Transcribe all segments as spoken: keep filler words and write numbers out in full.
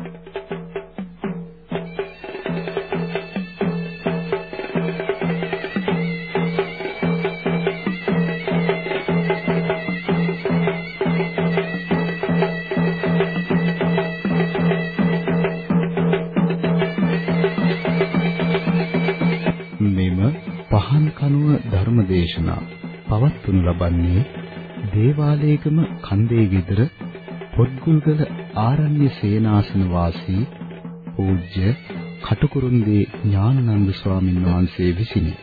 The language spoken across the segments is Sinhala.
ධර්මදේශනා පවත්වනු ලබන්නේ දේවාලයේගම කන්දේ ගෙදර පොත්ගුල්ගල ආරණ්‍ය සේනාසන වාසී පූජ්‍ය කටුකුරුන්දී ඥානানন্দ ස්වාමීන් වහන්සේ විසිනි.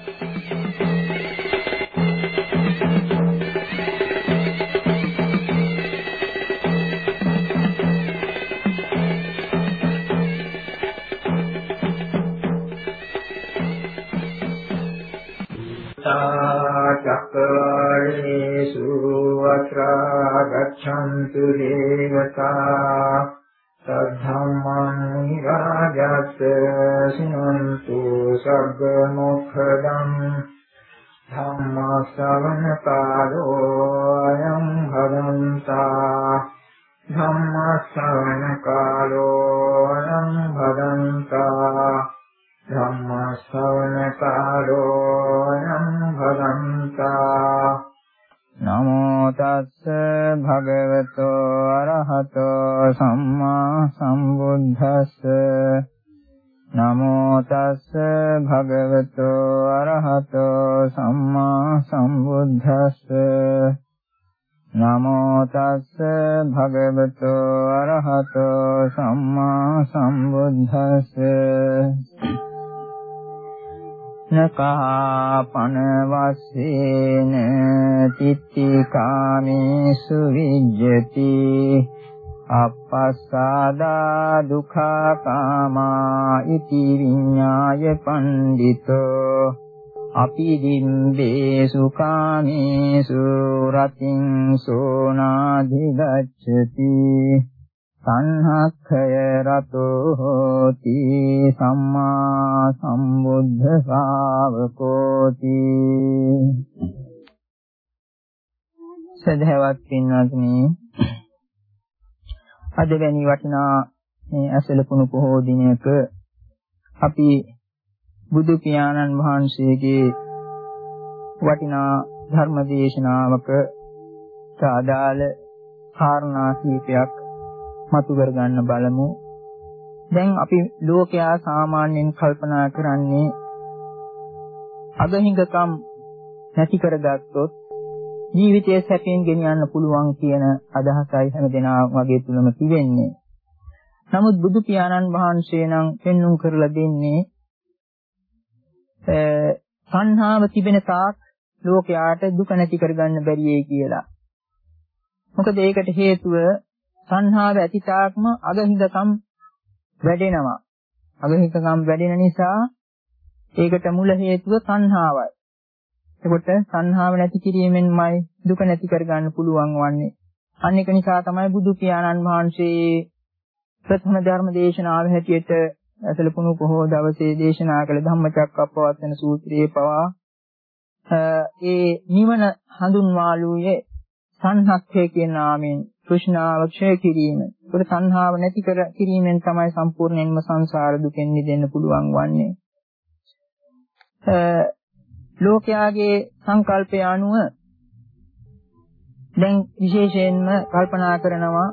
චක්කවලේසු අත්‍රා ගච්ඡන්තු දේවතා සද්ධම්මං රාජස්ස සිනන්තු සග්ග මොක්ඛදං ධම්ම ශ්‍රවණ කාලෝ අයං භදන්තා ධම්ම ශ්‍රවණ කාලෝ අයං භදන්තා ධම්ම ශ්‍රවණ කාලෝ අයං භදන්තා නමෝ තස්ස භගවතෝ අරහතෝ සම්මා සම්බුද්දස්ස නමෝ තස්ස භගවතෝ අරහතෝ සම්මා සම්බුද්දස්ස නමෝ තස්ස භගවතෝ අරහතෝ සම්මා සම්බුද්දස්ස නකාපන වස්සේන තිත්තිකාමේසු විජ්ජති අපස්සාදා දුක්ඛා කාමා ඉති විඤ්ඤාය පණ්ඩිතෝ අපිදිම්බේසු කාමේසු රතින් සෝනාධිගච්ඡති සංහක්ඛය රතෝ හෝති සම්මා සම්බුද්ධ ශාවකෝති. සදහවත් පින්වත්නි, අද වැනි වටිනා මේ ඇසලපුණු පොහෝ දිනයක අපි බුදු පියාණන් වහන්සේගේ වටිනා ධර්ම දේශනාවක සාදාල කාරණා කීපයක් මතු කර ගන්න බලමු. දැන් අපි ලෝකයා සාමාන්‍යයෙන් කල්පනා කරන්නේ අගහිඟකම් නැති කරගත්තොත් ජීවිතය සැපෙන් ගෙනියන්න පුළුවන් කියන අදහසයි හැමදෙනා වගේ තුලම තිබෙන්නේ. නමුත් බුදු පියාණන් වහන්සේ නම් පෙන්눔 කරලා දෙන්නේ සංහාව තිබෙන තාක් ලෝකයාට දුක නැති කරගන්න බැරියයි කියලා. මොකද ඒකට හේතුව සංහාව ඇති තාක්ම අගහිඟකම් වැඩෙනවා. අගහිඟකම් වැඩෙන නිසා ඒකට මුල හේතුව සංහාවයි. එතකොට සංහාව නැති කිරීමෙන්මයි දුක නැති කරගන්න පුළුවන් වන්නේ. අන්න ඒක නිසා තමයි බුදු පියාණන් වහන්සේ ප්‍රථම ධර්ම දේශනාව හැටියට ඇසලපුණු පොහෝ දවසේ දේශනා කළ ධම්මචක්කප්පවත්තන සූත්‍රයේ පවා ඒ නිවන හඳුන්වාලුවේ සංහක්ඛය කියන නාමයෙන් කෘෂ්ණාව ක්ෂය කිරීම. ඒකට සංහාව නැති කර කිරීමෙන් තමයි සම්පූර්ණයෙන්ම සංසාර දුකෙන් මිදෙන්න පුළුවන් වන්නේ. ලෝකයාගේ සංකල්පය අනුව දැන් විශේෂයෙන්ම කල්පනා කරනවා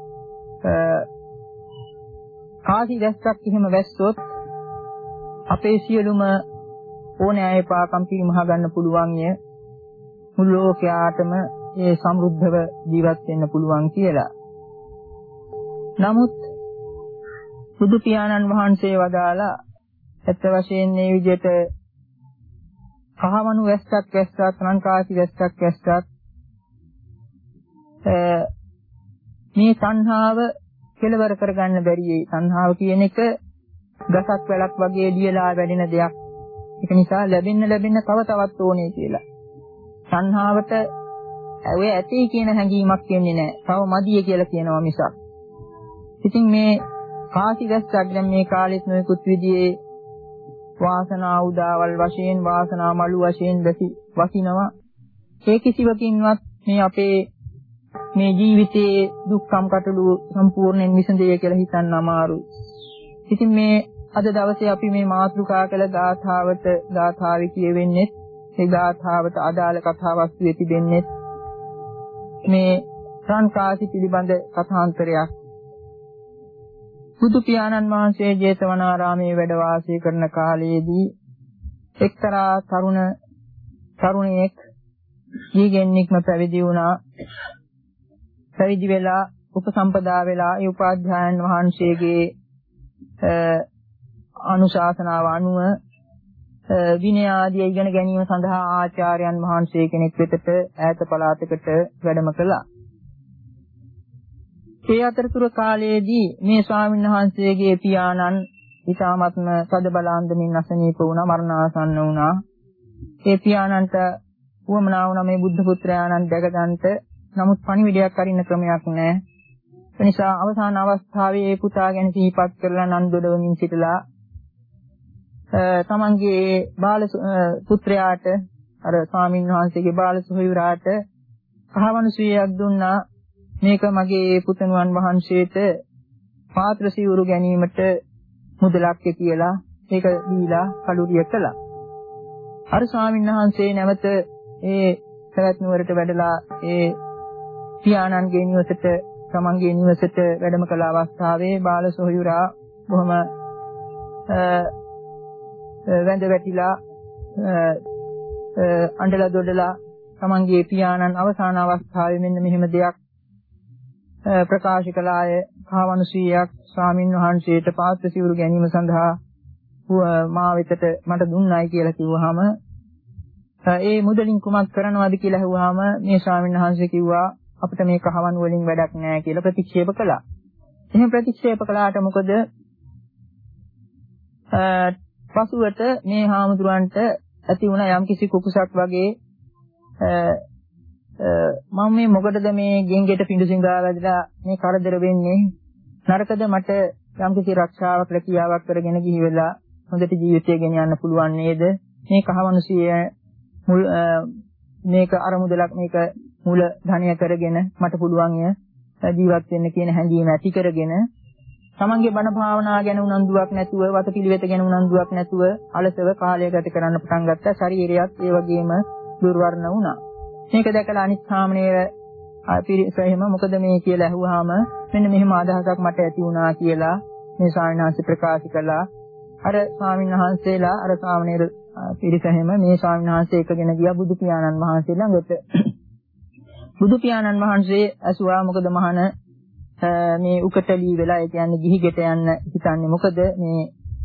කාසි දැස්සක් එහෙම වැස්සොත් අපේ සියලුම ඕනෑ පාකම් පිරිමහ ගන්න පුළුවන් ය මුළු ලෝකයාටම ඒ සමෘද්ධව ජීවත් වෙන්න පුළුවන් කියලා. නමුත් බුදු පියාණන් වහන්සේ වදාලා ඇත්ත වශයෙන් මේ විදිහට කහවණු වැස්සක් වැස්සත් ලංකාසි වැස්සක් වැස්සත් මේ සංහාව කෙලවර කරගන්න බැරියි. සංහාව කියන එක ගසක් වැලක් වගේ ලියලා වැඩෙන දෙයක්. ඒක නිසා ලැබෙන්න ලැබෙන්න තව තවත් ඕනේ කියලා. සංහාවට ඔය ඇති කියන හැඟීමක් එන්නේ නැහැ. තව මදිය කියලා කියනවා මිසක්. ඉතින් මේ කාසි වැස්සක් දැන් මේ කාලෙත් නොයෙකුත් විදිහේ වාසනා උදාවල් වශයෙන් වාසනා මලු වශයෙන් දැසි වසිනවා. ඒ කිසිවකින්වත් මේ අපේ මේ ජීවිතයේ දුක්ඛම් කටළු සම්පූර්ණයෙන් විසඳේ කියලා හිතන්න අමාරුයි. ඉතින් මේ අද දවසේ අපි මේ මාතෘකා කළ ගාථාවට ගාථාවේ කියවෙන්නේ ඒ ගාථාවට අදාළ කතා වස්තුවේ තිබෙන්නේ මේ රන්කාසි පිළිබඳ කථාන්තරයක්. බුදු පියාණන් වහන්සේ ජේතවනාරාමයේ වැඩ වාසය කරන කාලයේදී එක්තරා තරුණ තරුණියෙක් ඊගෙන්නික්ම පැවිදි වුණා. පැවිදි වෙලා උපසම්පදා වෙලා ඒ උපාධ්‍යායන් වහන්සේගේ අනුශාසනාව අනුව විනය ආදී ඉගෙන ගැනීම සඳහා ආචාර්යයන් වහන්සේ කෙනෙක් වෙතට ඈත පළාතකට වැඩම කළා. ඒ අතරතුර කාලයේදී මේ ස්වාමීන් වහන්සේගේ පියාණන් ඊටාත්ම සද බලාන්දමින් අසනීප වුණා, මරණාසන්න වුණා. ඒ පියාණන්ට වුවමනා වුණා මේ බුද්ධ පුත්‍රයාණන් දැකගන්නට. නමුත් පණිවිඩයක් අරින්න ක්‍රමයක් නැහැ. ඒ නිසා අවසාන අවස්ථාවේ ඒ පුතා ගැන සිහිපත් කරලා නන්දොඩවමින් සිටලා තමන්ගේ බාල පුත්‍රයාට අර ස්වාමීන් වහන්සේගේ බාල සොහොයුරාට කහවණු සීයක් දුන්නා. මේක මගේ පුතණුවන් වහන්සේට පාත්‍ර සිවුරු ගැනීමට මුදලක් කියලා ඒක දීලා කලුරිය කළා. අර ස්වාමීන් වහන්සේ නැවත ඒ සවැත් නුවරට වැඩලා ඒ පියාණන්ගේ නිවසට තමන්ගේ නිවසට වැඩම කළ අවස්ථාවේ බාල සොහොයුරා බොහොම වැඳ වැටිලා අඬලා දොඩලා තමන්ගේ පියාණන් අවසාන අවස්ථාවේ මෙන්න මෙහෙම දෙයක් ප්‍රකාශ කළාය. කහවණු සීයක් ස්වාමින් වහන්සේට පාත්‍ර සිවුරු ගැනීම සඳහා මා වෙතට මට දුන්නයි කියලා කිව්වහම ඒ මුදලින් කුමක් කරනවද කියලා අහුවාම මේ ස්වාමීන් වහන්සේ කිව්වා අපිට මේ කහවණු වලින් වැඩක් නැහැ කියලා ප්‍රතික්ෂේප කළා. එහෙම ප්‍රතික්ෂේප කළාට මොකද පසුවට මේ හාමුදුරන්ට ඇති වුණ යම්කිසි කුකුසක් වගේ මම මේ මොකටද මේ ගෙන්ගෙට පිඬු සිඟා වැදලා මේ කරදර වෙන්නේ, නරකද මට යම්කිසි රක්ෂාවක් රැකියාවක් කරගෙන ගිහි වෙලා හොඳට ජීවිතය ගෙන යන්න පුළුවන් නේද? මේ කහවණු සිය මුල් මේක අරමුදලක් මේක මුල ධනය කරගෙන මට පුළුවන් ජීවත් වෙන්න කියන හැඟීම ඇති කරගෙන තමන්ගේ බණ භාවනා ගැන උනන්දුවක් නැතුව, වතපිළිවෙත ගැන උනන්දුවක් නැතුව අලසව කාලය ගත කරන්න පටන් ගත්තා. ශරීරයත් ඒ වගේම දුර්වර්ණ වුණා. මේක දැකලා අනිත් සාමණේර පිරිසෙම මොකද මේ කියලා අහුවාම මෙන්න මෙහෙම අදහසක් මට ඇති වුණා කියලා මේ ස්වාමීන් වහන්සේ ප්‍රකාශ කළා. අර ස්වාමීන් වහන්සේලා අර සාමණේර පිරිසෙම මේ ස්වාමීන් වහන්සේ එකගෙන ගියා බුදු පියාණන් වහන්සේ ළඟට. බුදු පියාණන් වහන්සේ ඇසුවා මොකද මහණ මේ උකටලී වෙලා ඒ කියන්නේ ගිහි ගෙට යන්න හිතන්නේ මොකද මේ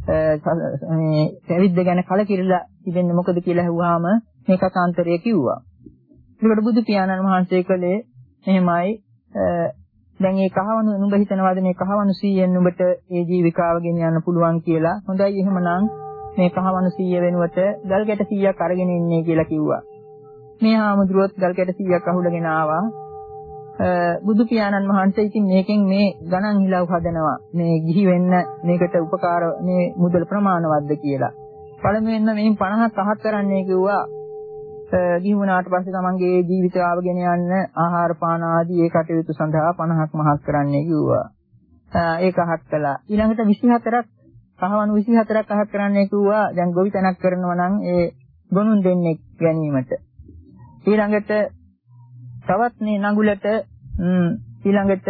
මේ පැවිද්ද ගැන කලකිරලා ඉන්නේ මොකද කියලා අහුවාම මේ කතාන්තරය කිව්වා. ඒකට බුදු පියාණන් වහන්සේ කළේ එහෙමයි දැන් මේ කහවණු නුඹ හිතනවාද මේ කහවණු සීයෙන් නුඹට ඒ ජීවිකාව ගෙනියන්න පුළුවන් කියලා. හොඳයි එහෙමනම් මේ කහවණු සීය වෙනුවට ගල් ගැට සීයක් අරගෙන ඉන්නේ කියලා කිව්වා. මේ හාමුදුරුවෝත් ගල් ගැට සීයක් අහුලගෙන ආවා. බුදු පියාණන් වහන්සේ ඉතින් මේකෙන් මේ ගණන් හිලව් හදනවා. මේ ගිහි වෙන්න මේකට උපකාර මේ මුදල් ප්‍රමාණවත්ද කියලා. පළමුවෙන්ම මෙයින් පනහක් අහක් කරන්නේ කිව්වා. ගිහි වුණාට පස්සේ තමන්ගේ ජීවිතාව ගෙන යන්න ආහාර පාන ආදී ඒ කටයුතු සඳහා පනහක් මහක් කරන්නේ කිව්වා. ඒක අහක් කළා. ඊළඟට විසිහතරක් කහවණු විසිහතරක් අහක් කරන්නේ කිව්වා. දැන් ගොවිතැනක් කරනවා නම් ඒ ගොනුන් දෙන්නේ ගැනීමට. ඊළඟට තවත් මේ නඟුලට ඊළඟට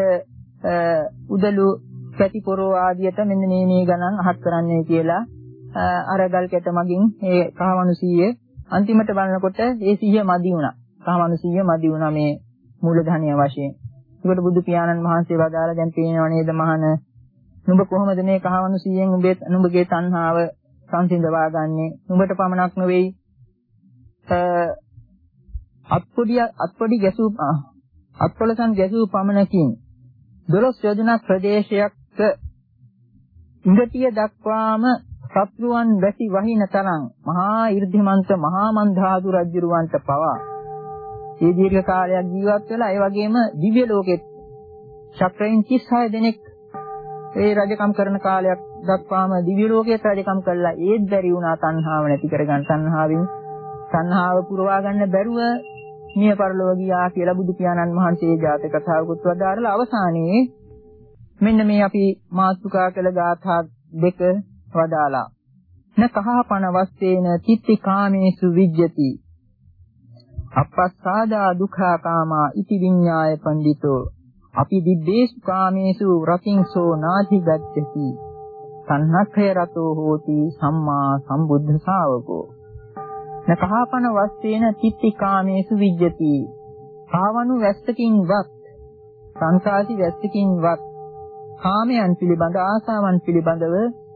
උදළු පැටි පොරෝ ආදියට මෙන්න මේ මේ ගණන් අහක් කරන්නේ කියලා අර ගල් කැට මගින් ඒ කහවණු සීයේ අන්තිමට බලනකොට ඒ සීය මදි වුණා. කහවණු සීය මදි වුණා මේ මූලධනිය වශයෙන්. ඒකට බුදු පියාණන් වහන්සේ වදාලා දැන් පේනව නේද මහණ නුඹ කොහොමද මේ කහවණු සීයෙන් උඹේ නුඹගේ තණ්හාව සංසිඳවා ගන්නෙ? නුඹට පමණක් නෙවෙයි අත්පොඩි අත්පොඩි ගැසූ අත්පොලසන් ගැසූ පමණකින් දොළොස් යොදුනක් ප්‍රදේශයක් ඉඟටිය දක්වාම සත්‍රුවන් වැසි වහින තරම් මහා 이르ධිමන්ත මහා මන්ධාතු රජුරවන්ට පවා ඒ දීර්ඝ කාලයක් ජීවත් වෙලා ඒ වගේම දිව්‍ය ලෝකෙත් ශක්‍රයන් තිස් හය දෙනෙක් ඒ රජකම් කරන කාලයක් දක්වාම දිව්‍ය ලෝකයේ රජකම් කළා. ඒත් බැරි වුණා තණ්හාව නැති කරගන්න. තණ්හාවෙන් තණ්හාව පුරවා ගන්න බැරුව මිය පරලොව ගියා කියලා බුදු පියාණන් වහන්සේ ජාතක කතාවකුත් වදාරලා අවසානයේ මෙන්න මේ අපි මාතෘකා කළ ගාථා දෙක වදාලා. න කහපන වස්සේන තිත්ති කාමේසු විජ්ජති අපස්සාදා දුක්ඛා කාමා ඉති විඤ්ඤාය පණ්ඩිතෝ අපි දිබ්බේසු කාමේසු රතින්සෝ නාති ගච්ඡති සංහක්ඛය රතෝ හෝති සම්මා සම්බුද්ධ ශාවකෝ. න කහපන වස්සේන තිත්ති කාමේසු විජ්ජති. ආවනු වැස්සකින්වත් සංසාසි වැස්සකින්වත් කාමයන් පිළිබඳ ආසාවන් පිළිබඳව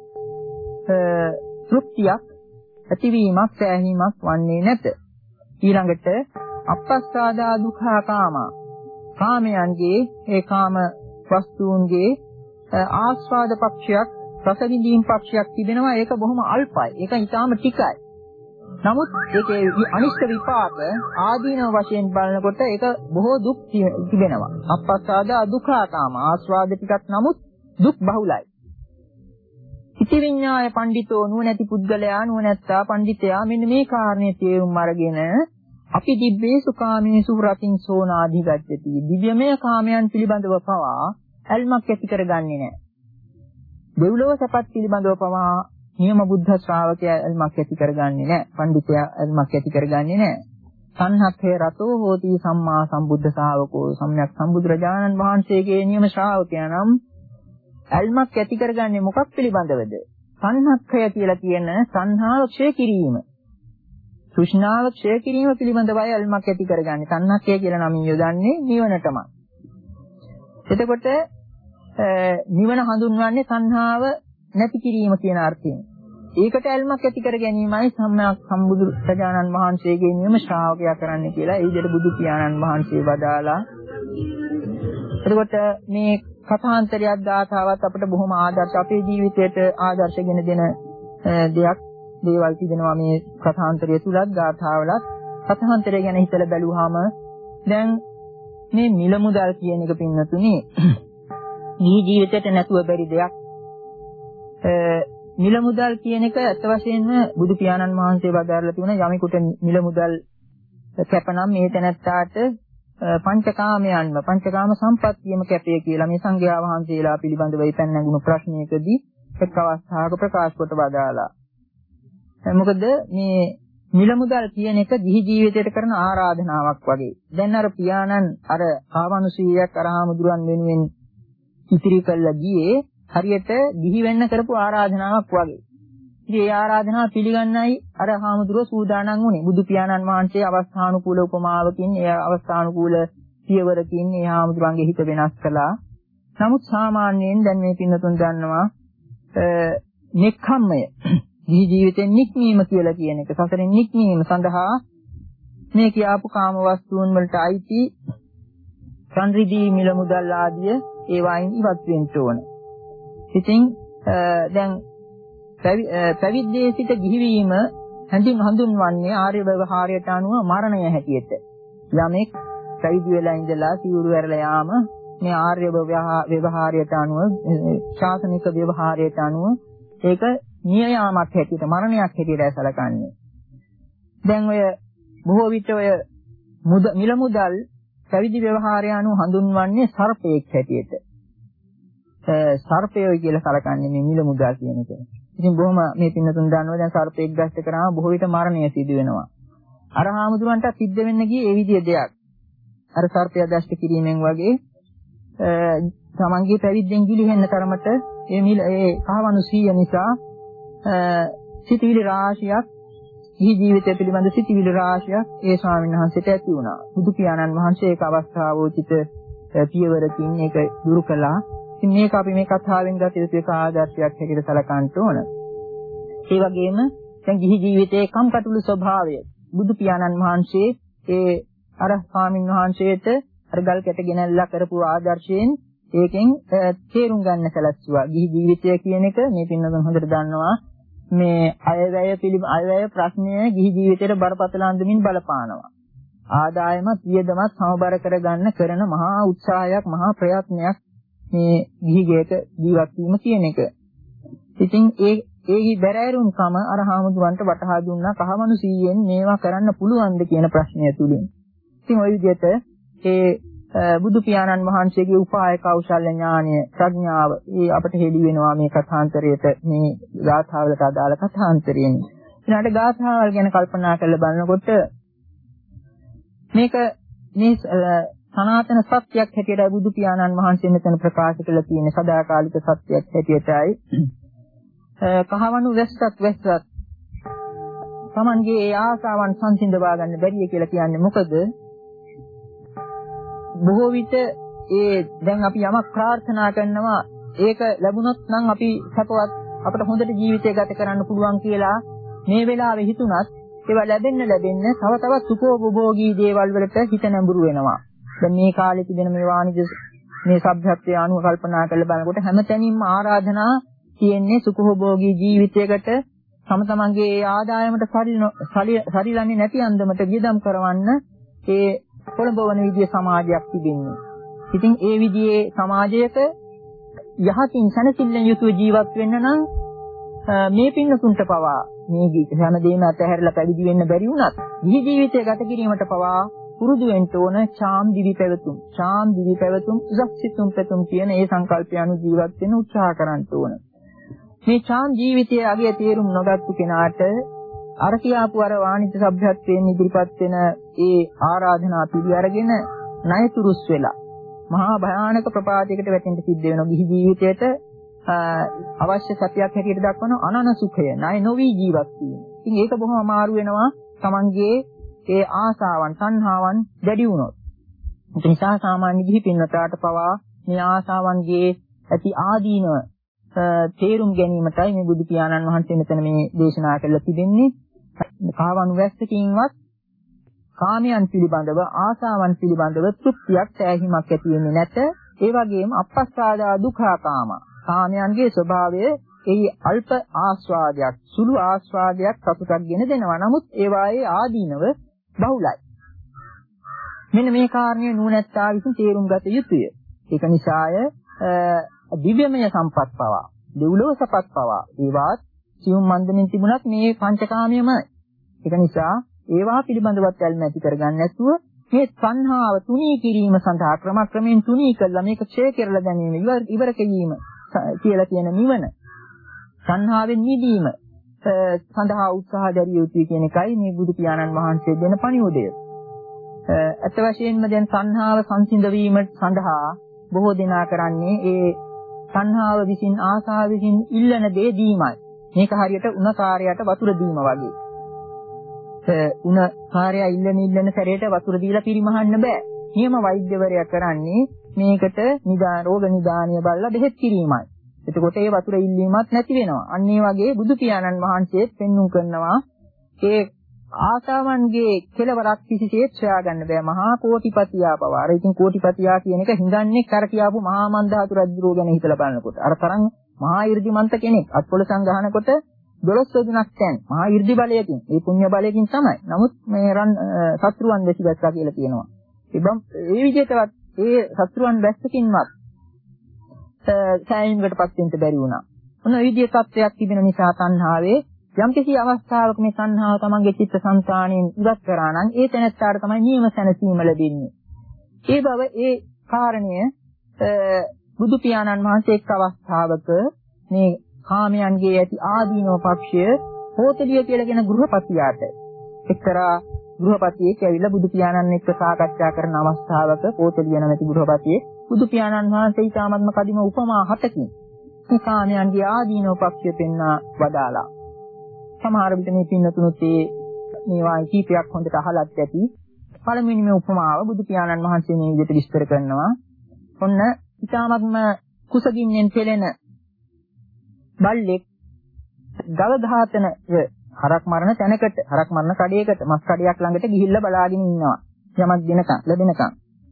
තෘප්තියක් ඇතිවීමක් සෑහීමක් වන්නේ නැත. ඊළඟට අපස්සාදා දුක්ඛා කාමා කාමයන්ගේ ඒ කාම වස්තුන්ගේ ආස්වාද පක්ෂයක් රස විඳීම් පක්ෂයක් තිබෙනවා. ඒක බොහොම අල්පයි. ඒක ඊටාම ටිකයි. නමුත් ඒකේ අනිෂ්ට විපාක ආදීනව වශයෙන් බලනකොට ඒක බොහෝ දුක් තිබෙනවා. අපස්සාදා දුක්ඛා කාමා ආස්වාද ටිකක් නමුත් දුක් බහුලයි. ඉති විඤ්ඤාය පඬිතෝ නුවණැති පුද්ගලයා නුවණැත්තා පඬිතයා මෙන්න මේ කාරණේ තේරුම් අරගෙන අපි දිබ්බේසු කාමේසු රතින් සෝනාදි ගච්ඡති. දිව්‍යමය කාමයන් පිළිබඳව පවා ඇල්මක් ඇති කරගන්නේ නැහැ. දෙව්ලොව සපත් පිළිබඳව පවා නියම බුද්ධ ශ්‍රාවකයා ඇල්මක් ඇති කරගන්නේ නැහැ. පඬිතයා ඇල්මක් ඇති කරගන්නේ නැහැ. සංහක්ඛය රතෝ හෝති සම්මා සම්බුද්ධ ශාවකෝ. සම්්‍යක් සම්බුදුරජාණන් වහන්සේගේ නියම ශ්‍රාවකයා නම් ඇල්මක් ඇති කරගන්නේ මොකක් පිළිබඳවද? සංහක්ඛය කියලා කියන සංහාව ක්ෂය කිරීම. තෘෂ්ණාව ක්ෂය කිරීම පිළිබඳවයි ඇල්මක් ඇති කරගන්නේ. සංහක්ඛය කියලා නමින් යොදන්නේ නිවනටම. එතකොට නිවන හඳුන්වන්නේ සංහාව නැති කිරීම කියන අර්ථයෙන්. ඒකට ඇල්මක් ඇති කර ගැනීමයි සම්්‍යක් සම්බුදු රජාණන් වහන්සේගේ නියම ශ්‍රාවකයා කරන්නේ කියලා ඒ විදිහට බුදු පියාණන් වහන්සේ වදාලා. එතකොට මේ කථාන්තරයක් ගාථාවත් අපිට බොහොම ආදර්ශ අපේ ජීවිතයට ආදර්ශගෙන දෙන දෙයක් දේවල් තිබෙනවා මේ කථාන්තරය තුලත් ගාථාවලත්. කථාන්තරය ගැන හිතලා බැලුවාම දැන් මේ මිල මුදල් කියන එක පින්නතුනේ මේ ජීවිතයට නැතුව බැරි දෙයක්. මිල මුදල් කියන එක අත් වශයෙන්ම බුදු පියාණන් වහන්සේ වදාරලා තියෙන යමෙකුට මිල මුදල් කැපනම් මේ තැනැත්තාට පංචකාමයන්ම පංචකාම සම්පත්තියම කැපේ කියලා මේ සංඝයා වහන්සේලා පිළිබඳව ඉතින් නැගුණු ප්‍රශ්නයකදී එක් අවස්ථාවක ප්‍රකාශ කොට වදාලා. මොකද මේ මිල මුදල් කියන එක ගිහි ජීවිතයට කරන ආරාධනාවක් වගේ. දැන් අර පියාණන් අර ආවනුසීයක් අරහාමුදුරන් වෙනුවෙන් ඉතිරි කළා ගියේ හරියට ගිහි වෙන්න කරපු ආරාධනාවක් වගේ. ඉතින් ඒ ආරාධනාව පිළිගන්නයි අර හාමුදුරුවෝ සූදානම් වුණේ. බුදු පියාණන් වහන්සේ අවස්ථානුකූල උපමාවකින් ඒ අවස්ථානුකූල පියවරකින් ඒ හාමුදුරන්ගේ හිත වෙනස් කළා. නමුත් සාමාන්‍යයෙන් දැන් මේ පින්නතුන් දන්නවා නික්ඛම්මය ගිහි ජීවිතෙන් නික්මීම කියලා කියන එක සසරෙන් නික්මීම සඳහා මේ කියාපු කාම වස්තුන් වලට අයිති සංරිදී මිල මුදල් ආදිය ඒ වයින් ඉවත් වෙන්න ඕන. ඉතින් දැන් පැවිද්දේ සිට ගිහිවීම හැඳින් හඳුන්වන්නේ ආර්ය ව්‍යවහාරයට අනුව මරණය හැටියට. යමෙක් පැවිදි වෙලා ඉඳලා සිවුරු වැරලා යාම මේ ආර්ය ව්‍යවහාරයට අනුව ශාසනික ව්‍යවහාරයට අනුව ඒක නිය යාමක් හැටියට මරණයක් හැටියට සැලකන්නේ. දැන් ඔය බොහෝ විට ඔය මිල මුදල් පැවිදි ව්‍යවහාරය අනුව හඳුන්වන්නේ සර්පයෙක් හැටියට. සර්පයයි කියලා සැලකන්නේ මේ මිල මුදල් කියන එක. ඉතින් බොහොම මේ පින්නතුන් දන්නවා දැන් සර්පයෙක් දැස්ත කරාම බොහෝ විට මරණය සිදු වෙනවා. අර හාමුදුරන්ට සිද්ධ වෙන්න ගියේ ඒ විදිහේ දෙයක්. අර සර්පය දැස්ත කිරීමෙන් වගේ තමන්ගේ පැවිද්දෙන් ගිලිහෙන්න තරමට ඒ මිල ඒ කහවණු සීය නිසා සිතිවිලි රාශියක් ජී ජීවිතය පිළිබඳ සිතිවිලි රාශියක් ඒ ස්වාමීන් වහන්සේට ඇති වුණා. බුදු පියාණන් වහන්සේ ඒක අවස්ථාවෝචිත පියවරකින් ඒක දුරු කළා. ඉතින් මේක අපි මේ කතාවෙන් ගත යුතු එක ආදර්ශයක් හැටියට සැලකන්න ඕන. ඒ වගේම දැන් ගිහි ජීවිතයේ කම්කටොළු ස්වභාවය බුදු පියාණන් වහන්සේ ඒ අර ස්වාමීන් වහන්සේට අර ගල් කැට ගෙනල්ලා කරපු ආදර්ශයෙන් ඒකෙන් තේරුම් ගන්න සැලැස්සුවා. ගිහි ජීවිතය කියන එක මේ පින්නතුන් හොඳට දන්නවා මේ අයවැය පිළිබඳ අයවැය ප්‍රශ්නය ගිහි ජීවිතයට බරපතල අන්දමින් බලපානවා. ආදායමත් වියදමත් සමබර කරගන්න කරන මහා උත්සාහයක් මහා ප්‍රයත්නයක් මේ ගිහිගෙක ජීවත් වීම කියන එක. ඉතින් ඒ ඒහි බැරෑරුම්කම අර හාමුදුරන්ට වටහා දුන්නා කහවණු සීයෙන් මේවා කරන්න පුළුවන්ද කියන ප්‍රශ්නය තුලින්. ඉතින් ওই විදිහට ඒ බුදු පියාණන් වහන්සේගේ උපාය කෞශල්‍ය ඥානය ප්‍රඥාව ඒ අපට හෙළි වෙනවා මේ කථාන්තරයට මේ ගාථාවලට අදාළ කථාන්තරයෙන්. ඊළඟට ගාථාවල් ගැන කල්පනා කරලා බලනකොට මේක මේ සනාතන සත්‍යයක් හැටියට බුදු පියාණන් වහන්සේ මෙතන ප්‍රකාශ කළ තියෙන සදාකාලික සත්‍යයක් හැටියටයි කහවණු වැස්සක් වැස්සක් Tamanගේ ඒ ආසාවන් සංසිඳවා ගන්න බැරිය කියලා කියන්නේ මොකද? බොහෝ විට ඒ දැන් අපි යමක් ප්‍රාර්ථනා කරනවා ඒක ලැබුණොත් නම් අපි සපවත් අපිට හොඳට ජීවිතය ගත කරන්න පුළුවන් කියලා මේ වෙලාවේ හිතුණත් ඒවා ලැබෙන්න ලැබෙන්න තව තවත් සුඛෝපභෝගී දේවල් වලට හිත නැඹුරු වෙනවා. දැන් මේ කාලේ තිබෙන මේ වාණිජ මේ සભ્યත්වයේ අනුව කල්පනා කරලා බලනකොට හැමතැනින්ම ආරාධනා තියෙන්නේ සුඛෝපභෝගී ජීවිතයකට තම තමන්ගේ ආදායමට සරිලන්නේ නැති අන්දමට වියදම් කරවන්න ඒ කොළඹවන විදිහේ සමාජයක් තිබෙන්නේ. ඉතින් ඒ විදිහේ සමාජයක යහතින් සැනසෙල්ලෙන් යුතුව ජීවත් වෙන්න නම් මේ පින්නතුන්ට පවා මේ හැමදේම අතහැරලා පැවිදි වෙන්න බැරි වුණත් ජී ජීවිතය ගත කිරීමට පවා පුරුදු වෙන්න ඕන ඡාම් දිවි පැවතුම්. ඡාම් දිවි පැවතුම් උසස්සිතුම් පැතුම් කියන ඒ සංකල්පය අනුව ජීවත් වෙන්න උත්සාහ කරන්න ඕන. මේ ඡාම් ජීවිතයේ අගය තේරුම් නොගත්තු කෙනාට අර කියාපු අර වාණිජ සભ્યත්වයෙන් ඉදිරිපත් වෙන ඒ ආරාධනා පිළි අරගෙන ණයතුරුස් වෙලා මහා භයානක ප්‍රපාතයකට වැටෙන්න සිද්ධ වෙනවා. ගිහි ජීවිතයට අවශ්‍ය සත්‍යයක් හැටියට දක්වන අනන සුඛය ණය නොවි ජීවත් වීම. ඉතින් ඒක බොහොම අමාරු වෙනවා Tamanගේ ඒ ආසාවන් සංහාවන් වැඩි වුණොත්. ඒ නිසා සාමාන්‍ය ගිහි පින්නතාට පවා මේ ආසාවන්ගේ ඇති ආදීනව තේරුම් ගැනීමටයි මේ බුදු පියාණන් වහන්සේ මෙතන මේ දේශනා කළා තිබෙන්නේ. කහවණු වැස්සකින්වත් කාමයන් පිළිබඳව ආසාවන් පිළිබඳව තෘප්තියක් සෑහීමක් ඇති වෙන්නේ නැත. ඒ වගේම අපස්සාදා දුක්ඛාකාම කාමයන්ගේ ස්වභාවය එහි අල්ප ආස්වාදයක් සුළු ආස්වාදයක් සතුටක් ගෙන දෙනවා. නමුත් ඒවායේ ආදීනව බහුලයි. මෙන්න මේ කාරණේ නුවණැත්තා විසින් තේරුම් ගත යුතුය. ඒක නිසාය දිව්‍යමය සම්පත් පවා දෙව්ලොව සපත් පවා ඒවත් සියුම් මන්දමින් තිබුණත් මේ පංචකාමියමයි. ඒක නිසා ඒවා පිළිබඳවත් ඇල්ම ඇති කරගන්න නැතුව මේ සංහාව තුනී කිරීම සඳහා ක්‍රමක්‍රමයෙන් තුනී කළා මේක ඡේ කරලා ගැනීම ඉවර කිරීම කියලා කියන නිවන සංහාවෙන් මිදීම සඳහා උත්සාහ දැරිය යුතුයි කියන එකයි මේ බුදු පියාණන් වහන්සේ දෙන පණිවුඩය. අත් වශයෙන්ම දැන් සංහාව සංසිඳ වීම සඳහා බොහෝ දෙනා කරන්නේ ඒ සංහාව විසින් ආසාව විසින් ඉල්ලන දේ දීමයි. මේක හරියට උණ කාර්යයට වතුර දීම වගේ. උණ කාර්යය ඉල්ලන ඉල්ලන සැරේට වතුර දීලා පිරිමහන්න බෑ. නියම වෛද්‍යවරයා කරන්නේ මේකට නිදාන රෝග නිදානිය බලලා බෙහෙත් කිරීමයි. එතකොට ඒ වතුර ඉල්ලීමක් නැති වෙනවා. අන්න ඒ වගේ බුදු පියාණන් වහන්සේ පෙන්눔 කරනවා ඒ ආසාවන්ගේ කෙලවරක් කිසිසේත් සොයා ගන්න බෑ. මහා කෝටිපතියා පවා. අර ඉතින් කෝටිපතියා කියන එක හිඟන්නේ කර කියාපු මහා මන්දාතු රජුරෝ ගැන හිතලා බලනකොට. අර තරම් මහා 이르දිමන්ත කෙනෙක්. අත්පොළ සංගහනකොට දොළොස් වදිනක් තැන්. මහා 이르දි බලයකින්, ඒ පුණ්‍ය බලයකින් තමයි. නමුත් මේ රන් සත්‍රුවන් දැසි දැස්සා කියලා කියනවා. ඉබම් ඒ විදිහටවත් ඒ සත්‍රුවන් දැස්සකින්වත් සෑයීමකටපත් වෙන්න බැරි වුණා. මොන විදිහේ තත්ත්වයක් තිබෙන නිසා තණ්හාවේ යම්කිසි අවස්ථාවක මේ සංහාව තමන්ගේ චිත්ත සංතාණයෙන් ඉවත් කරා නම් ඒ තැනත්තාට තමයි නියම සැනසීම ලැබෙන්නේ. ඒ බව ඒ කාරණය බුදු පියාණන් වහන්සේ එක් අවස්ථාවක මේ කාමයන්ගේ ඇති ආදීනව පක්ෂය හෝතලිය කියලා කියන ගෘහපතියාට එක්තරා ගෘහපතියෙක් ඇවිල්ලා බුදු පියාණන් එක්ක සාකච්ඡා කරන අවස්ථාවක හෝතලිය නැමැති ගෘහපතියෙක් බුදු පියාණන් වහන්සේ ඊටාත්ම කදිම උපමා හතකින් මේ කාමයන්ගේ ආදීනව පක්ෂය පෙන්වා වදාලා. සමහර විට මේ පින්නතුනුත් මේවා කීපයක් හොඳට අහලත් ඇති. පළමුවෙනි මේ උපමාව බුදු පියාණන් වහන්සේ මේ විදිහට විස්තර කරනවා. ඔන්න ඊටාත්ම කුසගින්නෙන් පෙළෙන බල්ලෙක් ගව ඝාතනය හරක් මරණ තැනකට හරක් මරණ කඩේකට මස් කඩයක් ළඟට ගිහිල්ලා බලාගෙන ඉන්නවා. යමක් දෙනකන් ලැබෙනකන්.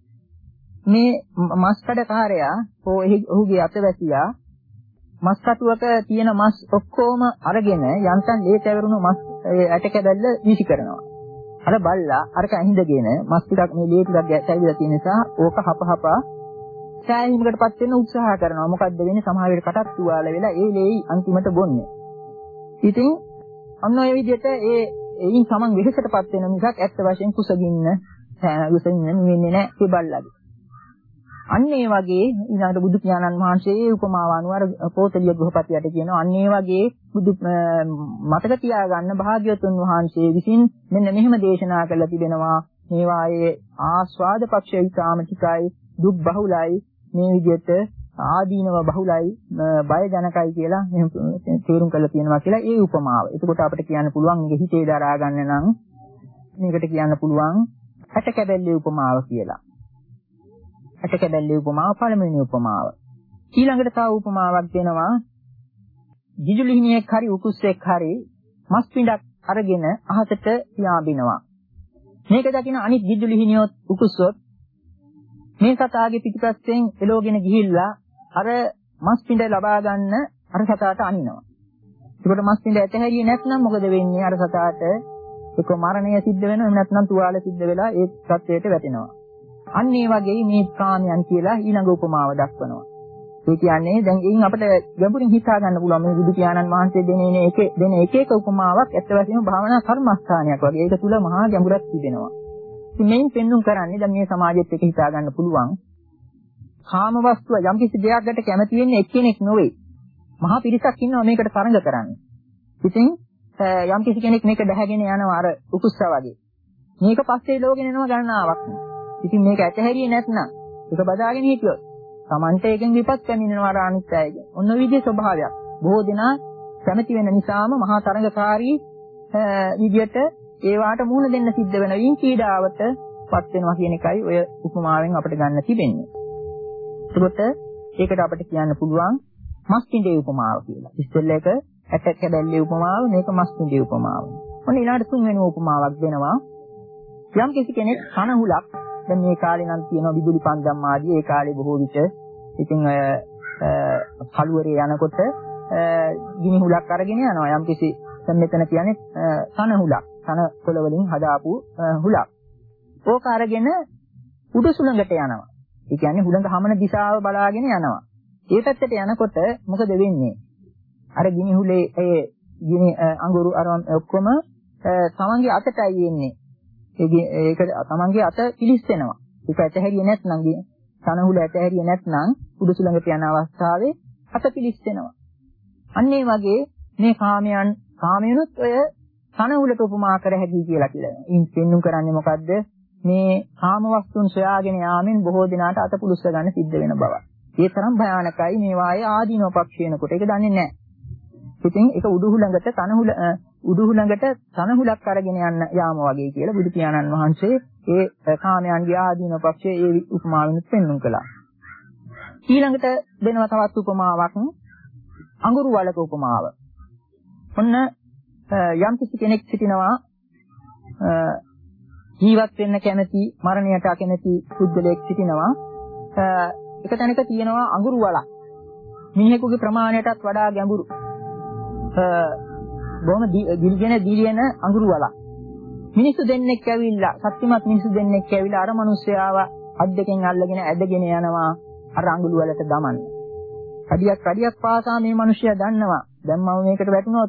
මේ මස් කඩකාරයා ඔහුගේ අතවැසියා මස් කටුවක තියෙන මස් ඔක්කොම අරගෙන යන්තම් ලේ තැවරුණු මස් ඇට කැදල්ල වීසි කරනවා. අර බල්ලා අරක ඇහිඳගෙන මස් ටිකක් මේ ලේ ටිකක් ඇවිල්ලා තියෙන නිසා ඕක හපහපා සෑහීමකටපත් වෙන්න උත්සාහ කරනවා. මොකද්ද වෙන්නේ? සමහර වෙලට කටත් තුවාල වෙලා ඒ ලේයි අන්තිමට බොන්නේ. ඉතින් අන්න ඔය විදිහට ඒ එයින් තමන් වෙහෙසටපත් වෙන මිසක් ඇත්ත වශයෙන් කුසගින්න උසෙන් නෙමෙන්නේ නැහැ සිබල්ලාගේ. අන්න ඒ වගේ ඊළඟට බුදු පියාණන් වහන්සේ උපමාව අනුව අර පොතලිය ගෘහපතියට කියනවා අන්න ඒ වගේ බුදු මතක තියාගන්න භාග්‍යවතුන් වහන්සේ විසින් මෙන්න මෙහෙම දේශනා කළා තිබෙනවා මේවායේ ආස්වාද පක්ෂය විකාම ටිකයි දුක් බහුලයි මේ විදිහට ආදීනව බහුලයි බය ජනකයි කියලා මෙහෙම තේරුම් කරලා තියෙනවා කියලා ඒ උපමාව. එතකොට අපිට කියන්න පුළුවන් මේක හිතේ දරා ගන්න නම් මේකට කියන්න පුළුවන් ඇට කැබැල්ලේ උපමාව කියලා. ඇට කැබැල්ලේ උපමාව පළමුවෙනි උපමාව. ඊළඟට තව උපමාවක් දෙනවා. ගිජුලිහිණියෙක් හරි උකුස්සෙක් හරි මස් පිඬක් අරගෙන අහසට පියාඹිනවා. මේක දකින අනිත් ගිජුලිහිණියොත් උකුස්සොත් මේ සතාගේ පිටිපස්සෙන් එලෝගෙන ගිහිල්ලා අර මස් පිඬ ලබා ගන්න අර සතාට අනිනවා. ඒකට මස් පිඬ ඇතහැරියේ නැත්නම් මොකද වෙන්නේ? අර සතාට එක්ක මරණය සිද්ධ වෙනවා නැත්නම් තුවාල සිද්ධ වෙලා ඒ සත්‍යයට වැටෙනවා. අන්න ඒ වගේ මේ කාමයන් කියලා ඊළඟ උපමාව දක්වනවා. ඒ කියන්නේ දැන් එයින් අපිට ගැඹුරින් හිතා ගන්න පුළුවන් මේ බුදු පියාණන් වහන්සේ දෙන එක දෙන එක එක උපමාවක් ඇත්ත වශයෙන්ම භාවනා කර්මස්ථානයක් වගේ. ඒක තුල මහා ගැඹුරක් තිබෙනවා. ඉතින් මේන් පෙන්눔 කරන්නේ දැන් මේ සමාජෙත් එක හිතා ගන්න පුළුවන්. කාම වස්තුව යම් කිසි දෙයක්කට කැමති වෙන්නේ එක්කෙනෙක් නෙවෙයි. මහා පිරිසක් ඉන්නවා මේකට තරඟ කරන්නේ. ඉතින් යම් කිසි කෙනෙක් මේක දැහැගෙන යනවා අර උකුස්සා වගේ. මේක පස්සේ ලෝගෙන යනවා ගණනාවක්. ඉතින් මේක ඇතහැරියේ නැත්නම් ඒක බදාගෙන හිටියොත් Tamante එකෙන් විපත් පැමිණෙනවා අර අනිත් අයගෙන්. ඔන්න ඔය විදිහේ ස්වභාවයක්. බොහෝ දෙනා කැමති වෙන නිසාම මහා තරඟකාරී විදියට ඒවාට මුහුණ දෙන්න සිද්ධ වෙන වින් පීඩාවට පත් වෙනවා කියන එකයි ඔය උපමාවෙන් අපිට ගන්න තිබෙන්නේ. ඒකට ඒකට අපිට කියන්න පුළුවන් මස් පිඬේ උපමාව කියලා. ඉස්සෙල්ලා එක ඇට කැබැල්ලේ උපමාව මේක මස් පිඬේ උපමාව. ඔන්න ඊළඟට තුන්වෙනි උපමාවක් දෙනවා. යම් කිසි කෙනෙක් කනහුලක් දැන් මේ කාලේ නම් තියෙනවා විදුලි පන්දම් ආදී ඒ කාලේ බොහෝ විට ඉතින් අය කලුවරේ යනකොට ගිනි හුලක් අරගෙන යනවා යම් කිසි දැන් මෙතන කියන්නේ කනහුලක් කන කොළ වලින් හදාපු හුලක්. ඕක අරගෙන උඩු සුළඟට යනවා. ඒ කියන්නේ හුළඟ හමන දිශාව බලාගෙන යනවා. ඒ පැත්තට යනකොට මොකද වෙන්නේ? අර ගිනි හුලේ ඒ ගිනි අඟුරු අරන් ඔක්කොම තමන්ගේ අතටයි එන්නේ. ඒක තමන්ගේ අත පිලිස්සෙනවා. ඒක ඇතහැරියේ නැත්නම් කනහුල ඇතහැරියේ නැත්නම් උඩු සුළඟට යන අවස්ථාවේ අත පිලිස්සෙනවා. අන්න ඒ වගේ මේ කාමයන් කාමයනුත් ඔය කනහුලට උපමා කර හැකියි කියලා කියලා. ඉන් පෙන්눔 කරන්නේ මොකද්ද? මේ කාම වස්තුන් සොයාගෙන යාමෙන් බොහෝ දිනාට අත පුලුස්ස ගන්න සිද්ධ වෙන බව. ඒ තරම් භයානකයි මේවායේ ආදීනව පක්ෂ වෙනකොට. ඒක දන්නේ නැහැ. ඉතින් ඒක උඩුහුලඟට කනහුල උඩුහුලඟට කනහුලක් අරගෙන යන්න යාම වගේ කියලා බුදු පියාණන් වහන්සේ ඒ කාමයන්ගේ ආදීනව පක්ෂයේ ඒ උපමාවෙන් පෙන්눔 කළා. ඊළඟට දෙනවා තවත් උපමාවක් අඟුරු වලක උපමාව. ඔන්න යම් කිසි කෙනෙක් සිටිනවා ජීවත් වෙන්න කැමති මරණයට අකමැති පුද්ගලයෙක් සිටිනවා එක තැනක තියෙනවා අඟුරු වලක් මිනිහෙකුගේ ප්‍රමාණයටත් වඩා ගැඹුරු බොහොම දිලිගෙන දිලියන අඟුරු වලක් මිනිස්සු දෙන්නෙක් ඇවිල්ලා ශක්තිමත් මිනිස්සු දෙන්නෙක් ඇවිල්ලා අර මිනිස්යාව අත් දෙකෙන් අල්ලගෙන ඇදගෙන යනවා අර අඟුරු වලට දමන්න. කඩියක් කඩියක් පාසා මේ මිනිසයා දන්නවා දැන් මම මේකට වැටුනොත්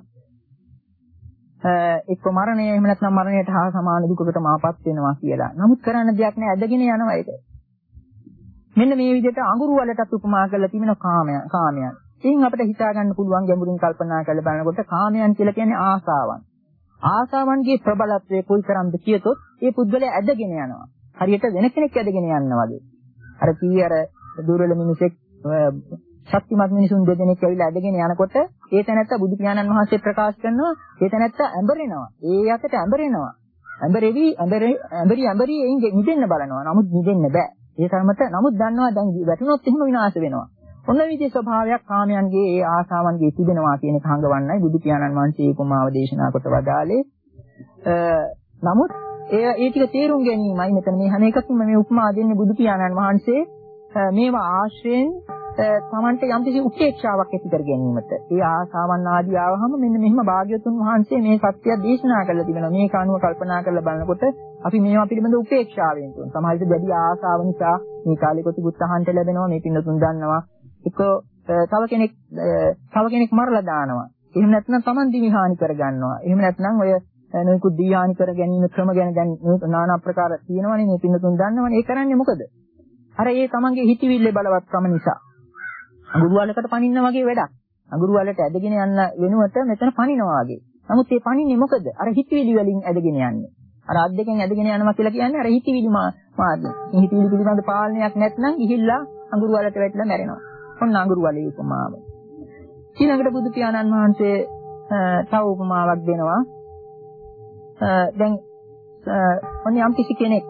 එක්ක මරණය එහෙම නැත්නම් මරණයට හා සමාන දුකකට මාපත් වෙනවා කියලා. නමුත් කරන්න දෙයක් නැහැ ඇදගෙන යනවා ඒක. මෙන්න මේ විදිහට අඟුරු වලටත් උපමා කරලා තිබෙන කාමයන් කාමයන්. ඉතින් අපිට හිතා ගන්න පුළුවන් ගැඹුරින් කල්පනා කරලා බලනකොට කාමයන් කියලා කියන්නේ ආසාවන්. ආසාවන්ගේ ප්‍රබලත්වය කොයිතරම්ද කියතොත් ඒ පුද්ගලයා ඇදගෙන යනවා. හරියට වෙන කෙනෙක් ඇදගෙන යනවා වගේ. අර කී අර දුර්වල මිනිසෙක් ශක්තිමත් මිනිසුන් දෙදෙනෙක් ඇවිල්ලා ඇදගෙන යනකොට ඒ තැනත්ත බුදු පියාණන් වහන්සේ ප්‍රකාශ කරනවා ඒ තැනත්ත ඇඹරෙනවා. ඒ යකට ඇඹරෙනවා. ඇඹරෙවි ඇඹරි ඇඹරි ඇඹරි එයින් මිදෙන්න බලනවා. නමුත් මිදෙන්න බෑ. ඒ තරමට නමුත් දන්නවා දැන් වැටුනොත් එහෙම විනාශ වෙනවා. ඔන්න විදිහේ ස්වභාවයක් කාමයන්ගේ ඒ ආසාවන්ගේ තිබෙනවා කියන එක හංගවන්නයි බුදු පියාණන් වහන්සේ උපමාව දේශනා කොට වදාළේ. නමුත් ඒ ඒ ටික තේරුම් ගැනීමයි මෙතන මේ හැම එකකින්ම මේ උපමා දෙන්නේ බුදු පියාණන් වහන්සේ මේවා ආශ්‍රයෙන් තමන්ට යම්කිසි උපේක්ෂාවක් ඇති කර ගැනීමට. ඒ ආසාවන් ආදී ආවහම මෙන්න මෙහෙම භාග්‍යවතුන් වහන්සේ මේ සත්‍ය දේශනා කරලා තිබෙනවා. මේක අනුව කල්පනා කරලා බලනකොට අපි මේවා පිළිබඳ උපේක්ෂාවෙන් තුන. සමහර විට දැඩි ආසාව නිසා මේ කාලේ කොටිකුත් අහන්න ලැබෙනවා. මේ පින්නතුන් දන්නවා. එක තව කෙනෙක් තව කෙනෙක් මරලා දානවා. එහෙම නැත්නම් තමන් දිවි හානි කර ගන්නවා. එහෙම නැත්නම් ඔය නොයෙකුත් දීහානි කර ගැනීම ක්‍රම ගැන දැන් নানা ආකාර තියෙනවනේ මේ පින්නතුන් දන්නවනේ. ඒ කරන්නේ මොකද? අර ඒ තමන්ගේ හිතවිල්ලේ බලවත්කම නිසා. අඟුරු වලකට පනින්න වගේ වැඩක්. අඟුරු වලට ඇදගෙන යන්න වෙනුවට මෙතන පනිනවා වගේ. නමුත් මේ පනින්නේ මොකද? අර හිතවිලි වලින් ඇදගෙන යන්නේ. අර අත් දෙකෙන් ඇදගෙන යනවා කියලා කියන්නේ අර හිතවිලි මාර්ගය. මේ හිතවිලි පිළිබඳ පාලනයක් නැත්නම් ගිහිල්ලා අඟුරු වලට වැටිලා මැරෙනවා. ඔන්න අඟුරු වලේ උපමාව. ඊළඟට බුදු පියාණන් වහන්සේ තව උපමාවක් දෙනවා. දැන් ඔන්න යම් කිසි කෙනෙක්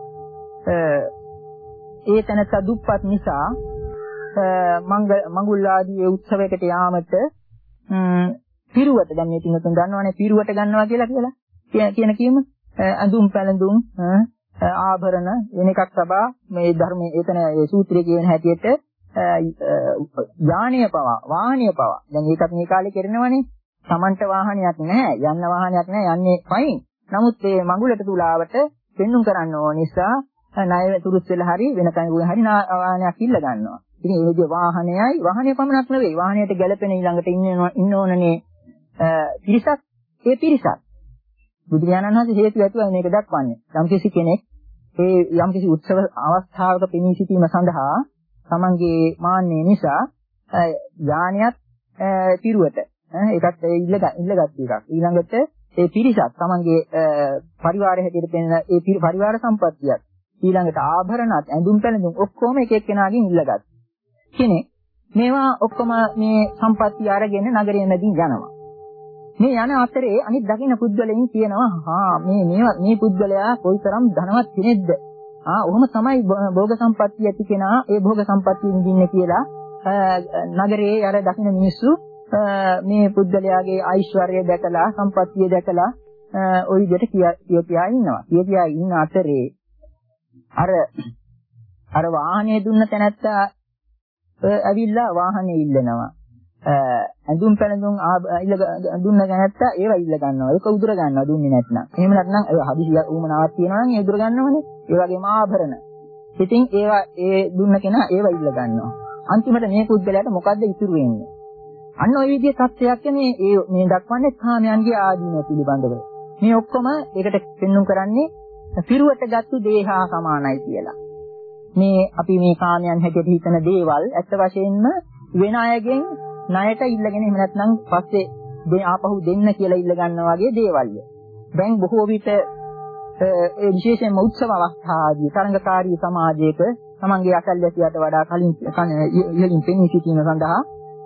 ඒ තැනට දුප්පත් නිසා මඟුල් ආදී උත්සවයකට යාමට පිරුවට දැන් මේ පින්නතුන් දන්නවනේ පිරුවට ගන්නවා කියලා කියලා කියන කීම අඳුම් පැළඳුම් ආභරණ වෙන එකක් තබා මේ ධර්මයේ එතන ඒ සූත්‍රයේ කියන හැටියට යානීය පවා වාහනීය පවා දැන් ඒකත් මේ කාලේ කරනවනේ Tamanට වාහනයක් නැහැ යන්න වාහනයක් නැහැ යන්නේ පයින් නමුත් මේ මඟුලට තුලාවට පෙන්눔 කරන්න ඕන නිසා ණය තුරුස් වෙලා හරි වෙන කෙනෙකුගේ හරි වාහනයක් ඉල්ල ගන්නවා. ඉතින් ඒ විදිහ වාහනයයි වාහනය පමණක් නෙවෙයි වාහනයට ගැළපෙන ඊළඟට ඉන්න ඉන්න ඕනනේ පිරිසක් ඒ පිරිසක් බුදුරජාණන් වහන්සේ හේතු ඇතුවයි මේක දක්වන්නේ. යම්කිසි කෙනෙක් ඒ යම්කිසි උත්සව අවස්ථාවක පෙනී සිටීම සඳහා තමන්ගේ මාන්නය නිසා ඥානියත් පිරුවට ඒකත් ඉල්ලගත් ඉල්ලගත් එකක්. ඊළඟට ඒ පිරිසක් තමන්ගේ පරිවාරය හැටියට පෙනෙන ඒ පරිවාර සම්පත්තියක් ඊළඟට ආභරණත් ඇඳුම් පැළඳුම් ඔක්කොම එක එක්කෙනාගෙන් ඉල්ලගත් කෙනෙක් මේවා ඔක්කොම මේ සම්පත්තිය අරගෙන නගරයේ මැදින් යනවා. මේ යන අතරේ අනිත් දකින්න පුද්ගලයන් කියනවා හා මේ මේවා මේ පුද්ගලයා කොයිතරම් ධනවත් කෙනෙක්ද? ආ ඔහොම තමයි භෝග සම්පත්තිය ඇති කෙනා ඒ භෝග සම්පත්තිය විඳින්නේ කියලා නගරයේ අර දකින්න මිනිස්සු මේ පුද්ගලයාගේ ඓශ්වර්යය දැකලා සම්පත්තිය දැකලා ওই විදිහට කිය කියා ඉන්නවා. කිය කියා ඉන්න අතරේ අර අර වාහනේ දුන්න තැනත්තා ඇවිල්ලා වාහනේ ඉල්ලනවා. ඇඳුම් පැළඳුම් දුන්න තැනත්තා ඒවා ඉල්ල ගන්නවා. ඒක උදුර ගන්නවා දුන්නේ නැත්නම්. එහෙම නැත්නම් ඒ හදිසි උමනාවක් තියෙනවා නම් ඒ උදුර ගන්නවනේ. ඒ වගේම ආභරණ. ඉතින් ඒවා ඒ දුන්න කෙනා ඒවා ඉල්ල ගන්නවා. අන්තිමට මේ පුද්ගලයාට මොකද්ද ඉතුරු වෙන්නේ? අන්න ওই විදිහේ තත්ත්වයක් මේ මේ දක්වන්නේ කාමයන්ගේ ආදීනව පිළිබඳව. මේ ඔක්කොම ඒකට පෙන්වුම් කරන්නේ පිරුවට ගත්තු දේහා සමානයි කියලා. මේ අපි මේ කාමයන් හැටියට හිතන දේවල් ඇත්ත වශයෙන්ම වෙන අයගෙන් ණයට ඉල්ලගෙන එහෙම නැත්නම් පස්සේ ආපහු දෙන්න කියලා ඉල්ල ගන්නවා වගේ දේවල්ය. දැන් බොහෝ විට ඒ විශේෂයෙන්ම උත්සව අවස්ථාදී තරඟකාරී සමාජයක තමන්ගේ අසල්වැසියට වඩා කලින් ඉහළින් පෙනී සිටීම සඳහා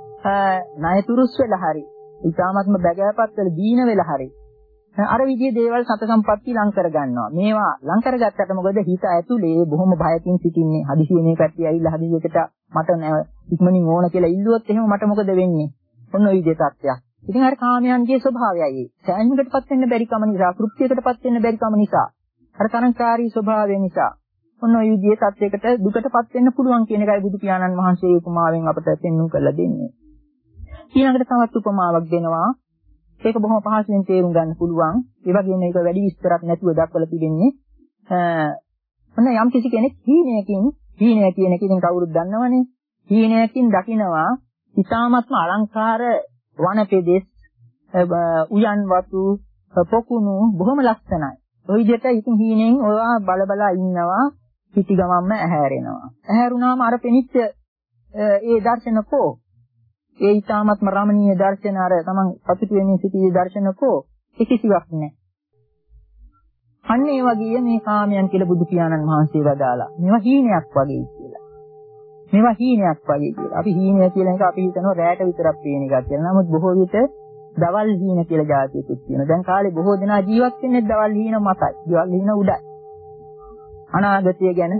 ණය තුරුස් වෙලා හරි ඉතාමත්ම බැගෑපත් වෙලා දීන වෙලා හරි අර විදිහේ දේවල් සත සම්පatti ලං කර ගන්නවා. මේවා ලං කරගත්තට මොකද හිත ඇතුලේ බොහොම භයකින් සිටින්නේ. හදිසියේ මේ පැත්තේ ඇවිල්ලා හදිසියකට මට ඉක්මනින් ඕන කියලා ඉල්ලුවොත් එහෙම මට මොකද වෙන්නේ? ඔන්න ඔය විදිහේ තත්ත්වයක්. ඉතින් අර කාමයන්ගේ ස්වභාවයයි. සෑහීමකටපත් වෙන්න බැරි කම නිසා, තෘප්තියකටපත් වෙන්න බැරි කම නිසා, අර තරංකාරී ස්වභාවය නිසා ඔන්න ඔය විදිහේ තත්ත්වයකට දුකටපත් වෙන්න පුළුවන් කියන එකයි බුදු පියාණන් වහන්සේ උපමාවෙන් අපට පෙන්වු කරලා දෙන්නේ. ඊළඟට තවත් උපමාවක් දෙනවා. ඒක බොහොම පහසුවෙන් තේරුම් ගන්න පුළුවන්. ඒ වගේම මේක වැඩි විස්තරයක් නැතුව දක්වලා තිබෙන්නේ. ඔන්න යම් කිසි කෙනෙක් හීනයකින් හීනය කියන එක ඉතින් කවුරුත් දන්නවනේ. හීනයකින් දකිනවා ඉතාමත්ම අලංකාර වනපෙදෙස්, උයන් වතු, පොකුණු බොහොම ලස්සනයි. ওই විදිහට ඉතින් හීනෙන් ඔයා බල බලා ඉන්නවා, පිටි ගමම්ම ඇහැරෙනවා. ඇහැරුණාම අර පෙනිච්ච ඒ දර්ශනකෝ ඒ ඊටාත්ම රමණීය දර්ශන අර තමන් පසුතු වෙමින් සිටි දර්ශනකෝ ඒ කිසිවක් නැහැ. අන්න ඒ වගේ මේ කාමයන් කියලා බුදු පියාණන් වහන්සේ වදාලා. මේවා හීනයක් වගේ කියලා. මේවා හීනයක් වගේ කියලා. අපි හීනය කියලා එක අපි හිතනවා රැට විතරක් පේන එකක් කියලා. නමුත් බොහෝ විට දවල් හීන කියලා જાතියකුත් තියෙනවා. දැන් කාලේ බොහෝ දෙනා ජීවත් වෙන්නේ දවල් හීන මතයි. දවල් හීන උඩයි. අනාගතය ගැන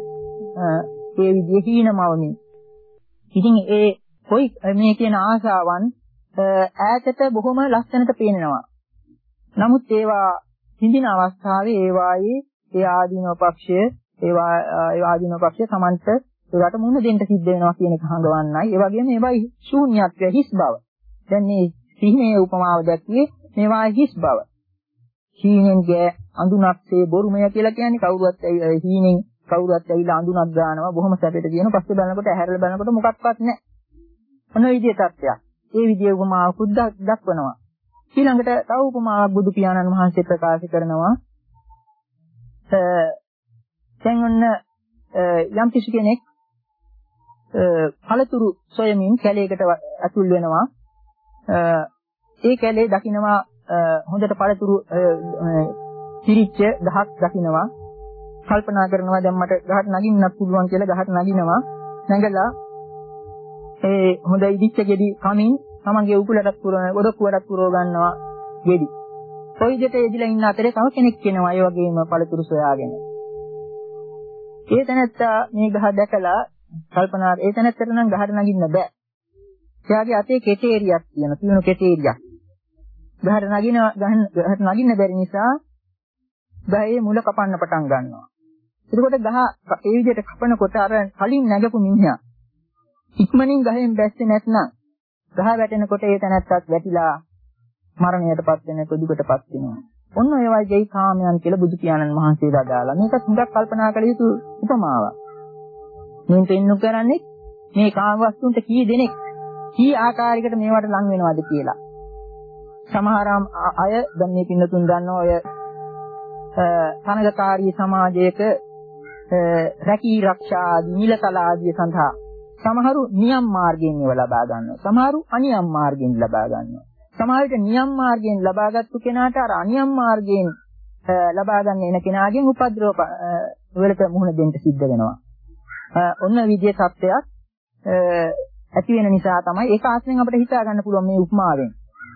ඒ විදිහේ හීනමවමින්. ඉතින් ඒ කොයි මේ කියන ආශාවන් ඈතට බොහොම ලස්සනට පේනවා. නමුත් ඒවා හිඳින අවස්ථාවේ ඒවායේ ඒ ආදීනව පක්ෂය ඒවා ඒ ආදීනව පක්ෂය Tamanට ඒවට මුහුණ දෙන්න සිද්ධ වෙනවා කියන එක හංගවන්නයි. ඒ වගේම ඒවයි ශූන්‍යත්වය හිස් බව. දැන් මේ සිහිනේ උපමාව දැක්වේ මේවා හිස් බව. හීනෙන්ගේ අඳුනක්සේ බොරුමය කියලා කියන්නේ කවුරුවත් හීනෙන් කවුරුවත් ඇවිල්ලා අඳුනක් ගන්නවා බොහොම සැපට කියන පස්සේ බලනකොට ඇහැරලා බලනකොට මොකක්වත් නැහැ. මොන විදිහේ තත්ත්වයක්. ඒ විදිහේ උපමාවකුත් දක්වනවා. ඊළඟට තව උපමාවක් බුදු පියාණන් වහන්සේ ප්‍රකාශ කරනවා. දැන් ඔන්න යම් කිසි කෙනෙක් පළතුරු සොයමින් කැලේකට ඇතුල් වෙනවා. ඒ කැලේ දකින්නවා හොඳට පළතුරු පිරිච්ච ගහක් දකින්නවා. කල්පනා කරනවා දැන් මට ගහට නගින්නත් පුළුවන් කියලා ගහට නගිනවා. නැගලා ඒ හොඳ ඉදිච්ච ගෙඩි කමින් තමන්ගේ උකුලටත් පුරව ඔඩොක්කුවටත් පුරව ගන්නවා ගෙඩි. කොයි දෙට එදිලා ඉන්න අතරේ තව කෙනෙක් කෙනවා ඒ වගේම පළතුරු සොයාගෙන. ඒ තැනත්තා මේ ගහ දැකලා කල්පනා ඒ තැනත්තට නම් ගහට නගින්න බෑ. එයාගේ අතේ කෙටේරියක් තියෙන තියුණු කෙටේරියක්. ගහට නගින ගහට නගින්න බැරි නිසා ගහේ මුල කපන්න පටන් ගන්නවා. එතකොට ගහ ඒ විදිහට කපනකොට අර කලින් නැගපු මිනිහා ඉක්මනින් ගහෙන් බැස්සේ නැත්නම් ගහ වැටෙනකොට ඒ තැනත්තත් වැටිලා මරණයටපත් වෙන දුකටපත් වෙනවා. ඔන්න ඒ වගේ කාමයන් කියලා බුදු පියාණන් වහන්සේ වදාලා. මේක හුඟක් කල්පනා කළ යුතු උපමාවක්. මේ පෙන්නු කරන්නේ මේ කාම වස්තුන්ට කී දෙනෙක් කී ආකාරයකට මේවට ලං වෙනවද කියලා. සමහර අය දැන් මේ පින්නතුන් දන්නවා ඔය තනගකාරී සමාජයක රැකී ආරක්ෂා ආදී නිලතල ආදී සඳහා සමහරු නියම් මාර්ගයෙන් ඒව ලබා ගන්නවා. සමහරු අනියම් මාර්ගයෙන් ලබා ගන්නවා. සමහර විට නියම් මාර්ගයෙන් ලබාගත්තු කෙනාට අර අනියම් මාර්ගයෙන් ලබා ගන්න එන කෙනාගෙන් උපද්‍රව වලට මුහුණ දෙන්න සිද්ධ වෙනවා. ඔන්න විදියේ තත්ත්වයක් ඇති වෙන නිසා තමයි ඒක ආශ්‍රයෙන් අපිට හිතා ගන්න පුළුවන් මේ උපමාවෙන්.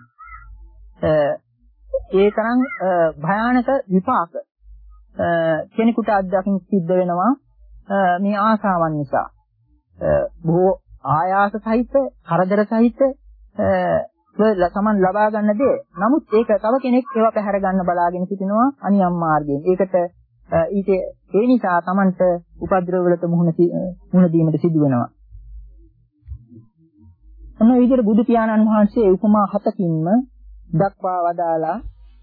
ඒ තරම් භයානක විපාක කෙනෙකුට අත්දකින්න සිද්ධ වෙනවා මේ ආශාවන් නිසා. බොහෝ ආයාස සහිත, කරදර සහිත සමන් ලබා ගන්න දේ. නමුත් ඒක තව කෙනෙක් ඒවා පැහැර ගන්න බලාගෙන සිටිනවා අනියම් මාර්ගයෙන්. ඒකට ඊට ඒ නිසා Tamanට උපද්‍රව වලට මුහුණ මුහුණ දීමට සිදු වෙනවා. අන්න විදිහට බුදු පියාණන් වහන්සේ උපමා හතකින්ම දක්වා වදාලා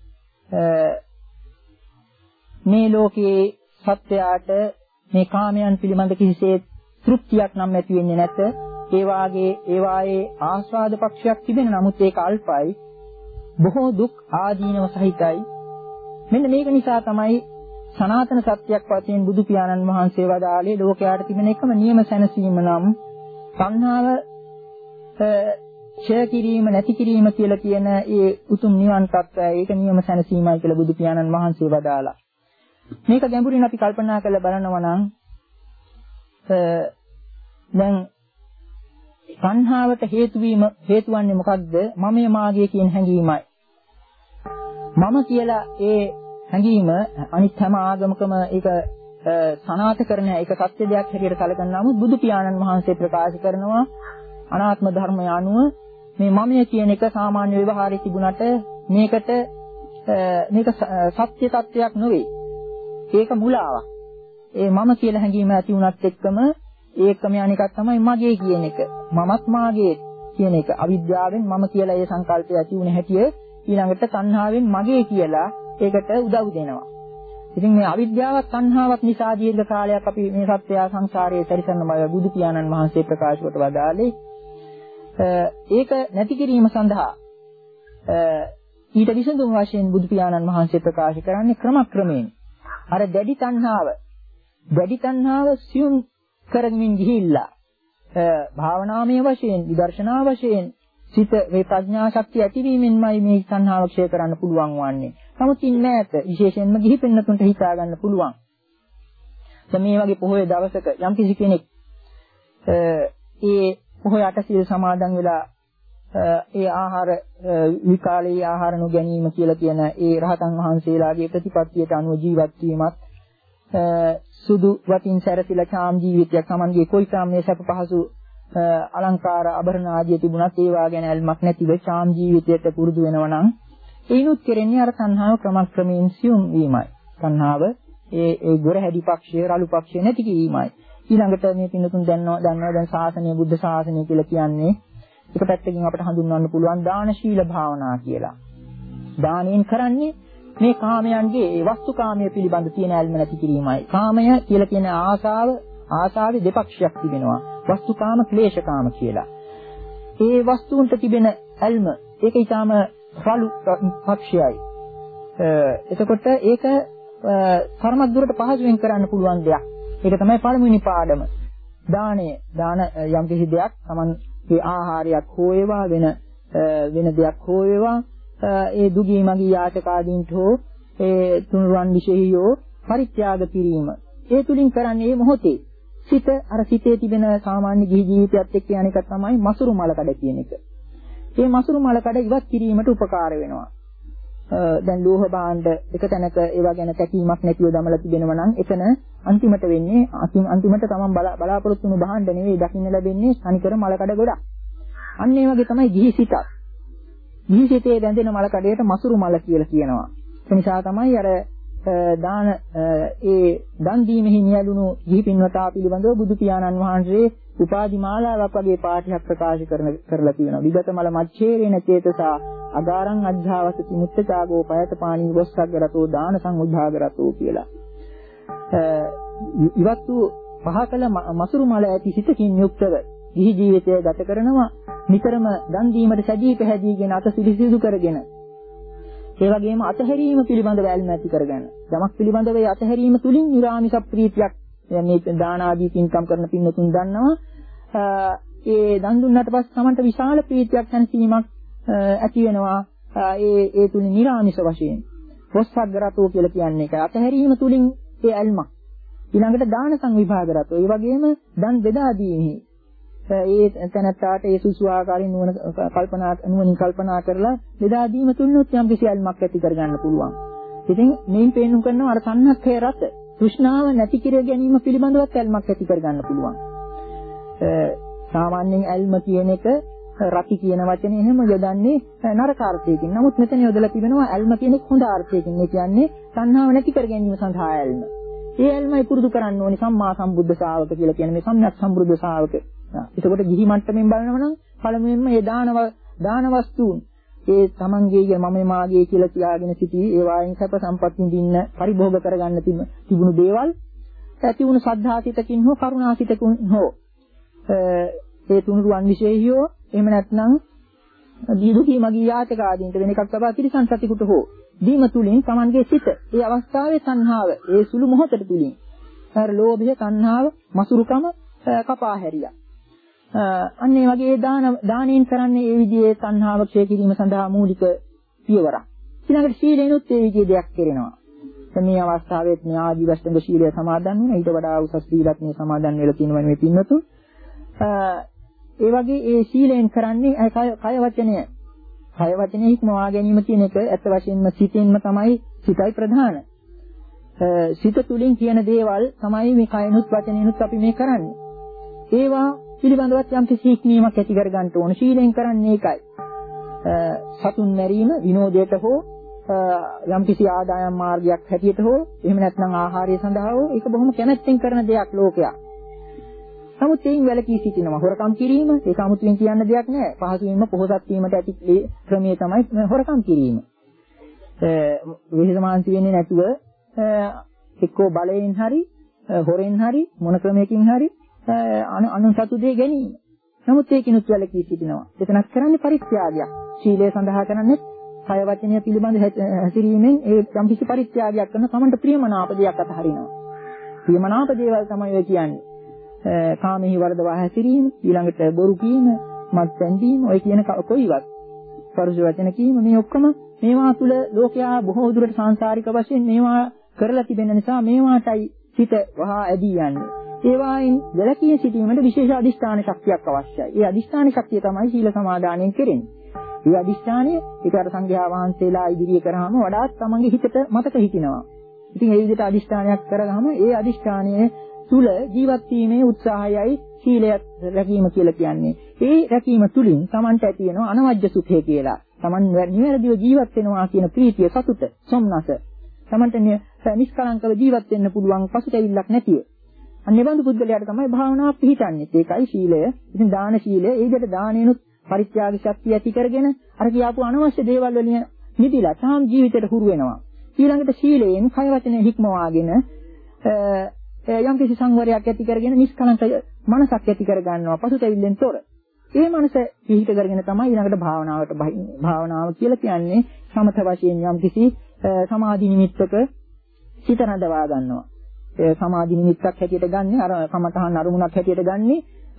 මේ ලෝකයේ සත්‍යයට මේ කාමයන් පිළිබඳ කිසිසේත් තෘප්තියක් නම් ඇති වෙන්නේ නැත. ඒ වාගේ ඒ වායේ ආස්වාද පක්ෂයක් තිබෙන නමුත් ඒක අල්පයි. බොහෝ දුක් ආදීනව සහිතයි. මෙන්න මේක නිසා තමයි සනාතන සත්‍යයක් වශයෙන් බුදු පියාණන් වහන්සේ වදාළේ ලෝකයට තිබෙන එකම නියම සැනසීම නම් සංහාව ඡය කිරීම නැති කිරීම කියලා කියන ඒ උතුම් නිවන් තත්ත්වය. ඒක නියම සැනසීමයි කියලා බුදු පියාණන් වහන්සේ වදාළා. මේක ගැඹුරින් අපි කල්පනා කරලා බලනවා නම් දැන් සංහාවට හේතු වීම හේතු වන්නේ මොකක්ද? මමයේ මාගේ කියන හැඟීමයි. මම කියලා ඒ හැඟීම අනිත් හැම ආගමකම ඒක සනාථ කරන එක සත්‍ය දෙයක් හැටියට සැලකන නමුත් බුදු පියාණන් වහන්සේ ප්‍රකාශ කරනවා අනාත්ම ධර්මය අනුව මේ මමයේ කියන එක සාමාන්‍ය ව්‍යවහාරයේ තිබුණට මේකට මේක සත්‍ය තත්වයක් නෙවෙයි. ඒක මුලාවක්. ඒ මම කියලා හැඟීම ඇති වුණත් එක්කම ඒකම අනිකක් තමයි මගේ කියන එක. මමත් මාගේ කියන එක. අවිද්‍යාවෙන් මම කියලා ඒ සංකල්පය ඇති වුණ හැටිය ඊළඟට තණ්හාවෙන් මගේ කියලා ඒකට උදව් දෙනවා. ඉතින් මේ අවිද්‍යාවත් තණ්හාවත් නිසා දීර්ඝ කාලයක් අපි මේ සත්‍ය සංසාරයේ සැරිසරන බව බුදු පියාණන් වහන්සේ ප්‍රකාශ කොට වදාළේ. ඒක නැති කිරීම සඳහා ඊට විසඳුම් වශයෙන් බුදු පියාණන් වහන්සේ ප්‍රකාශ කරන්නේ ක්‍රමක්‍රමයෙන් අර දැඩි තණ්හාව දැඩි තණ්හාව සියුම් කරමින් ගිහිල්ලා භාවනාමය වශයෙන් විදර්ශනා වශයෙන් සිත වේ ප්‍රඥා ශක්තිය ඇතිවීමෙන්මයි මේ තණ්හාව ක්ෂය කරන්න පුළුවන් වන්නේ. නමුත් ඉන්නේ නැත විශේෂයෙන්ම ගිහි පෙන්නතුන්ට හිතා ගන්න පුළුවන්. දැන් මේ වගේ පොහොය දවසක යම් කිසි කෙනෙක් ඒ පොහොය අටසිල් සමාදන් වෙලා ඒ ආහාර විකාලේ ආහාර නොගැනීම කියලා කියන ඒ රහතන් වහන්සේලාගේ ප්‍රතිපත්තියට අනුව ජීවත් වීමත් සුදු වටින් සැරසිලා ඡාම් ජීවිතයක් Tamanගේ කොයිතරම් මේ සැප පහසු අලංකාර ආභරණ ආදිය තිබුණත් ඒවා ගැන ඇල්මක් නැතිව ඡාම් ජීවිතයට පුරුදු වෙනවා නම් ඒනුත් කෙරෙන්නේ අර තණ්හාව ක්‍රමක්‍රමයෙන් සියුම් වීමයි. තණ්හාව ඒ ඒ ගොර හැදි පක්ෂය රළු පක්ෂය නැති කිරීමයි. ඊළඟට මේ පින්නතුන් දන්නවා දන්නවා දැන් ශාසනය බුද්ධ ශාසනය කියලා කියන්නේ එක පැත්තකින් අපිට හඳුන්වන්න පුළුවන් දාන ශීල භාවනා කියලා. දානෙන් කරන්නේ මේ කාමයන්ගේ ඒ වස්තුකාමයේ පිළිබඳ තියෙන ඇල්ම නැති කිරීමයි. කාමය කියලා කියන ආසාව ආසාවේ දෙපක්ෂයක් තිබෙනවා. වස්තුකාම ක්ලේශකාම කියලා. ඒ වස්තුන්ට තිබෙන ඇල්ම ඒක ඊටාම රළු පක්ෂයයි. එතකොට ඒක තරමක් දුරට පහසුවෙන් කරන්න පුළුවන් දෙයක්. ඒක තමයි පළමුවෙනි පාඩම. දාණය. දාන යම් කිසි දෙයක් Tamanගේ ආහාරයක් හෝ වේවා වෙන වෙන දෙයක් හෝ වේවා ඒ දුගී මගී යාචකාදීන්ට හෝ ඒ තුනුරුවන් විශේෂයෝ පරිත්‍යාග කිරීම. ඒ තුලින් කරන්නේ මේ මොහොතේ සිත අර සිතේ තිබෙන සාමාන්‍ය ගිහි ජීවිතයත් එක්ක යන එක තමයි මසුරු මලකඩ කියන එක. මේ මසුරු මලකඩ ඉවත් කිරීමට උපකාර වෙනවා. දැන් ලෝහ භාණ්ඩ එක තැනක ඒවා ගැන තැකීමක් නැතිව දමලා තිබෙනවා නම් එතන අන්තිමට වෙන්නේ අන්තිමට තමන් බලාපොරොත්තු වුණු භාණ්ඩ නෙවෙයි දකින්න ලැබෙන්නේ තනිකර මලකඩ ගොඩක්. අන්න ඒ වගේ තමයි ගිහි සිතක්. ගිහි සිතේ දැඳෙන මලකඩයට මසුරු මල කියලා කියනවා. ඒ නිසා තමයි අර දාන ඒ දන් දීමෙහි නියැලුණු ගිහි පින්වතා පිළිබඳව බුදු පියාණන් වහන්සේ උපාදි මාලාවක් වගේ පාඨයක් ප්‍රකාශ කරන කරලා තියෙනවා. විගත මල මච්ඡේරේන චේතසා අගාරං අධ්‍යාවසති මුත්තචාගෝ පයත පාණී වස්සග්ගරතෝ දාන සංඋද්ධාගරතෝ කියලා. ඉවත් වූ පහකල මසුරු මල ඇති සිතකින් යුක්තව ගිහි ජීවිතය ගත කරනවා. නිතරම දන් දීමට සැදී පැහැදීගෙන අත සිලිසිදු කරගෙන ඒ වගේම අතහැරීම පිළිබඳව ඇල්ම ඇති කරගන්න. යමක් පිළිබඳව ඒ අතහැරීම තුලින් නිරාමිස ප්‍රීතියක් මේ දාන ආදී පින්කම් කරන පින්නතුන් දන්නවා. ඒ දන් දුන්නාට පස්සේ Tamanට විශාල ප්‍රීතියක් හැනසීමක් ඇති වෙනවා. ඒ ඒ තුලින් නිරාමිස වශයෙන්. වස්සග්ගරතෝ කියලා කියන්නේ ඒක. අතහැරීම තුලින් ඒ ඇල්මක්. ඊළඟට දාන සංවිභාගරතෝ. ඒ වගේම දන් බෙදා දීමෙහි ඒ තැනත්තාට ඒ සුසු ආකාරයෙන් නුවණ කල්පනා නුවණින් කල්පනා කරලා බෙදා දීම තුලිනුත් යම් කිසි ඇල්මක් ඇති කරගන්න පුළුවන්. ඉතින් මේන් පේනු කරනවා අර සංහක්ඛය රස තෘෂ්ණාව නැති කර ගැනීම පිළිබඳවත් ඇල්මක් ඇති කරගන්න පුළුවන්. සාමාන්‍යයෙන් ඇල්ම කියන එක රති කියන වචනේ එහෙම යොදන්නේ නරක අර්ථයකින්. නමුත් මෙතන යොදලා තිබෙනවා ඇල්ම කියන එක හොඳ අර්ථයකින්. ඒ කියන්නේ සංහාව නැති කර ගැනීම සඳහා ඇල්ම. ඒ ඇල්මයි පුරුදු කරන්න ඕනේ සම්මා සම්බුද්ධ ශාවක කියලා කියන්නේ මේ සම්‍යක් සම්බුද්ධ ශාවක. එතකොට ගිහි මට්ටමින් බලනවා නම් පළමුවෙන්ම මේ දානව දාන වස්තුන් ඒ තමන්ගේ මම මාගේ කියලා කියාගෙන සිටි ඒ වායින් සැප සම්පත් විඳින්න පරිභෝග කරගන්න තිබුණු දේවල් ඇති වුණු සද්ධාසිතකින් හෝ කරුණාසිතකින් හෝ ඒ තුනුරුවන් විශේෂයෝ එහෙම නැත්නම් දීදුකී මගී යාචක ආදීන්ට වෙන එකක් තබා තිරිසන් සතිකුට හෝ දීම තුලින් තමන්ගේ සිත ඒ අවස්ථාවේ තණ්හාව ඒ සුළු මොහොතට තුලින් අර ලෝභය තණ්හාව මසුරුකම කපා හැරියා. අන්න ඒ වගේ දාන දානෙන් කරන්නේ ඒ විදිහේ තණ්හාව ක්ෂය කිරීම සඳහා මූලික පියවරක්. ඊළඟට සීලෙනුත් ඒ විදිහේ දෙයක් කරනවා. දැන් මේ අවස්ථාවේත් මේ ආදි වස්තංග සීලය සමාදන් වෙනවා. ඊට වඩා උසස් සීලයක් මේ සමාදන් වෙලා තියෙනවා මේ පින්නතු. ඒ වගේ ඒ සීලෙන් කරන්නේ කය වචනය. කය වචනය හික්මවා ගැනීම කියන එක ඇත්ත වශයෙන්ම සිතෙන්ම තමයි සිතයි ප්‍රධාන. සිත තුලින් කියන දේවල් තමයි මේ කයනුත් වචනෙනුත් අපි මේ කරන්නේ. ඒවා පිළිබඳවත් යම් කිසි හික්මීමක් ඇති කර ගන්න ඕන. ශීලයෙන් කරන්නේ ඒකයි. සතුන් මැරීම විනෝදයට හෝ යම් කිසි ආදායම් මාර්ගයක් හැටියට හෝ එහෙම නැත්නම් ආහාරය සඳහා හෝ ඒක බොහොම කැමැත්තෙන් කරන දෙයක් ලෝකයා. නමුත් ඒන් වැළකී සිටිනවා. හොරකම් කිරීම ඒක 아무තුවෙන් කියන්න දෙයක් නෑ. පහසුවෙන්ම පොහොසත් වීමට ඇති ක්‍රමය තමයි හොරකම් කිරීම. විහිදමාන්ති වෙන්නේ නැතුව එක්කෝ බලයෙන් හරි හොරෙන් හරි මොන ක්‍රමයකින් හරි අනුන් සතු දෙය ගැනීම. නමුත් ඒකිනුත් වැළකී සිටිනවා. එතනක් කරන්නේ පරිත්‍යාගයක්. ශීලය සඳහා කරන්නේ කය වචනය පිළිබඳ හැසිරීමෙන් ඒ යම් කිසි පරිත්‍යාගයක් කරන සමන්ට ප්‍රියමනාප දෙයක් අතහරිනවා. ප්‍රියමනාප දේවල් තමයි ඔය කියන්නේ. කාමෙහි වර්ධවා හැසිරීම, ඊළඟට බොරු කීම, මත්පැන් දීම, ඔය කියන කොයිවත් පරුෂ වචන කීම මේ ඔක්කොම මේවා තුළ ලෝකයා බොහෝ දුරට සංසාරික වශයෙන් මේවා කරලා තිබෙන නිසා මේවාටයි සිත වහා ඇදී යන්නේ. ඒවායින් වැළකී සිටීමට විශේෂ අදිෂ්ඨාන ශක්තියක් අවශ්‍යයි. ඒ අදිෂ්ඨාන ශක්තිය තමයි සීල සමාදානයෙන් කෙරෙන්නේ. ඒ අදිෂ්ඨානය ඒකාර සංඝයා වහන්සේලා ඉදිරිය කරාම වඩාත් තමන්ගේ හිතට මතක හිටිනවා. ඉතින් ඒ විදිහට අදිෂ්ඨානයක් කරගම ඒ අදිෂ්ඨානයේ තුල ජීවත් වීමේ උත්සාහයයි සීලය රැකීම කියලා කියන්නේ. ඒ රැකීම තුලින් තමන්ට ඇති වෙන අනවජ්‍ය සුඛය කියලා. තමන් නිවැරදිව ජීවත් වෙනවා කියන ප්‍රීතිය, සතුට, සොම්නස. තමන්ට නිෂ්කලංකව ජීවත් වෙන්න පුළුවන් පසුතැවිල්ලක් නැතිව. අනිවාර්ය පුද්ගලයාට තමයි භාවනාව පිළිටන්නේ. ඒකයි සීලය. ඉතින් දාන සීලය, ඒ විදිහට දානෙනුත් පරිත්‍යාග ශක්තිය ඇති කරගෙන අර කියාපු අනවශ්‍ය දේවල් වලින් නිදිලා තාම ජීවිතේට හුරු වෙනවා. ඊළඟට සීලයෙන් කය වචනේ හික්මවාගෙන යම් කිසි සංවරයක් ඇති කරගෙන නිෂ්කලංක මනසක් ඇති කර ගන්නවා පසුතැවිල්ලෙන් තොර. ඒ මනස පිහිට කරගෙන තමයි ඊළඟට භාවනාවට බහින්නේ. භාවනාව කියලා කියන්නේ සමත වශයෙන් යම් කිසි සමාධි නිමිත්තක සිත රඳවා ගන්නවා. ඒ සමාධි නිමිත්තක් හැටියට ගන්න අර කමඨහන් අරමුණක් හැටියට ගන්නේ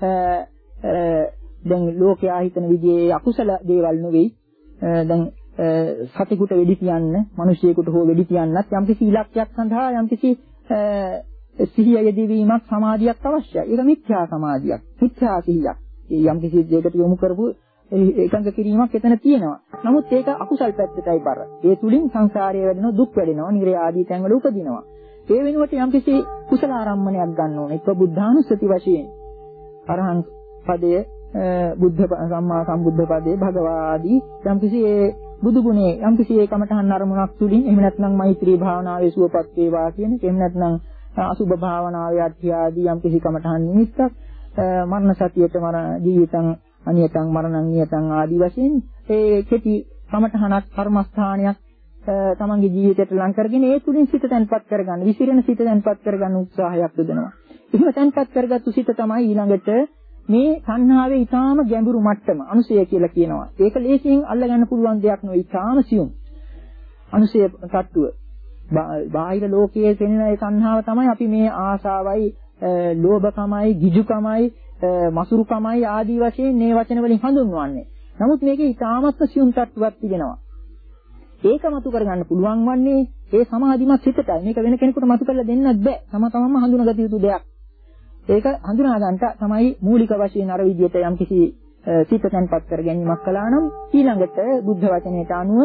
දැන් ලෝකයා හිතන විදිහේ අකුසල දේවල් නෙවෙයි. දැන් සතිකුට වෙඩි තියන්න, මිනිසියෙකුට හෝ වෙඩි තියන්නත් යම්කිසි ඉලක්කයක් සඳහා යම්කිසි සිහිය යෙදවීමක් සමාධියක් අවශ්‍යයි. ඒක මිත්‍යා සමාධියක්, මිත්‍යා සිහියක්. ඒ යම්කිසි දෙයකට යොමු කරපු ඒකංග කිරීමක් එතන තියෙනවා. නමුත් ඒක අකුසල් පැත්තටයි බර. ඒ තුලින් සංසාරයේ වැඩෙන දුක් වැඩෙනවා, නිරය ආදී තැන්වල උපදිනවා. ඒ වෙනුවට යම්කිසි කුසල ආරම්මණයක් ගන්න ඕනේ. ඒක බුද්ධානුස්සති වශයෙන්. අරහං පදයේ බුද්ධ සම්මා සම්බුද්ධ පදයේ භගවා ආදී යම්කිසි ඒ බුදු ගුණේ යම්කිසි ඒ කමඨහන් අරමුණක් තුලින් එහෙම නැත්නම් මෛත්‍රී භාවනාවේ සුවපත් වේවා කියන එක එහෙම නැත්නම් අසුභ භාවනාවේ අධ්‍යාදී යම්කිසි කමඨහන් නිමිත්තක් මරණ සතියට මරණ ජීවිතං අනියතං මරණං නියතං ආදී වශයෙන් ඒ කෙටි කමඨහනක් කර්මස්ථානයක් තමන්ගේ ජීවිතයට ලං කරගෙන ඒ තුලින් සිත තැන්පත් කරගන්න විසිරෙන සිත තැන්පත් කරගන්න උත්සාහයක් යොදනවා. එහෙම තැන්පත් කරගත්තු සිත තමයි ඊළඟට මේ සංහාවේ ඊටාම ගැඹුරු මට්ටම අනුසය කියලා කියනවා. ඒක ලේසියෙන් අල්ලගන්න පුළුවන් දෙයක් නෙවෙයි. ඊටාම සියුම් අනුසය තත්ත්වය. බාහිර ලෝකයේ පෙනෙන ඒ සංහාව තමයි අපි මේ ආසාවයි, ලෝභකමයි, ගිජුකමයි, මසුරුකමයි ආදී වශයෙන් මේ වචන වලින් හඳුන්වන්නේ. නමුත් මේකේ ඊටාමත්ම සියුම් තත්ත්වයක් තිබෙනවා. ඒක මතු කරගන්න පුළුවන් වන්නේ ඒ සමාධිමත් සිතටයි. මේක වෙන කෙනෙකුට මතු කරලා දෙන්නත් බෑ. තම තමන්ම හඳුනාගත යුතු දෙයක්. ඒක හඳුනා ගන්නට තමයි මූලික වශයෙන් අර විදිහට යම්කිසි සිත තැන්පත් කර ගැනීමක් කළා නම් ඊළඟට බුද්ධ වචනයට අනුව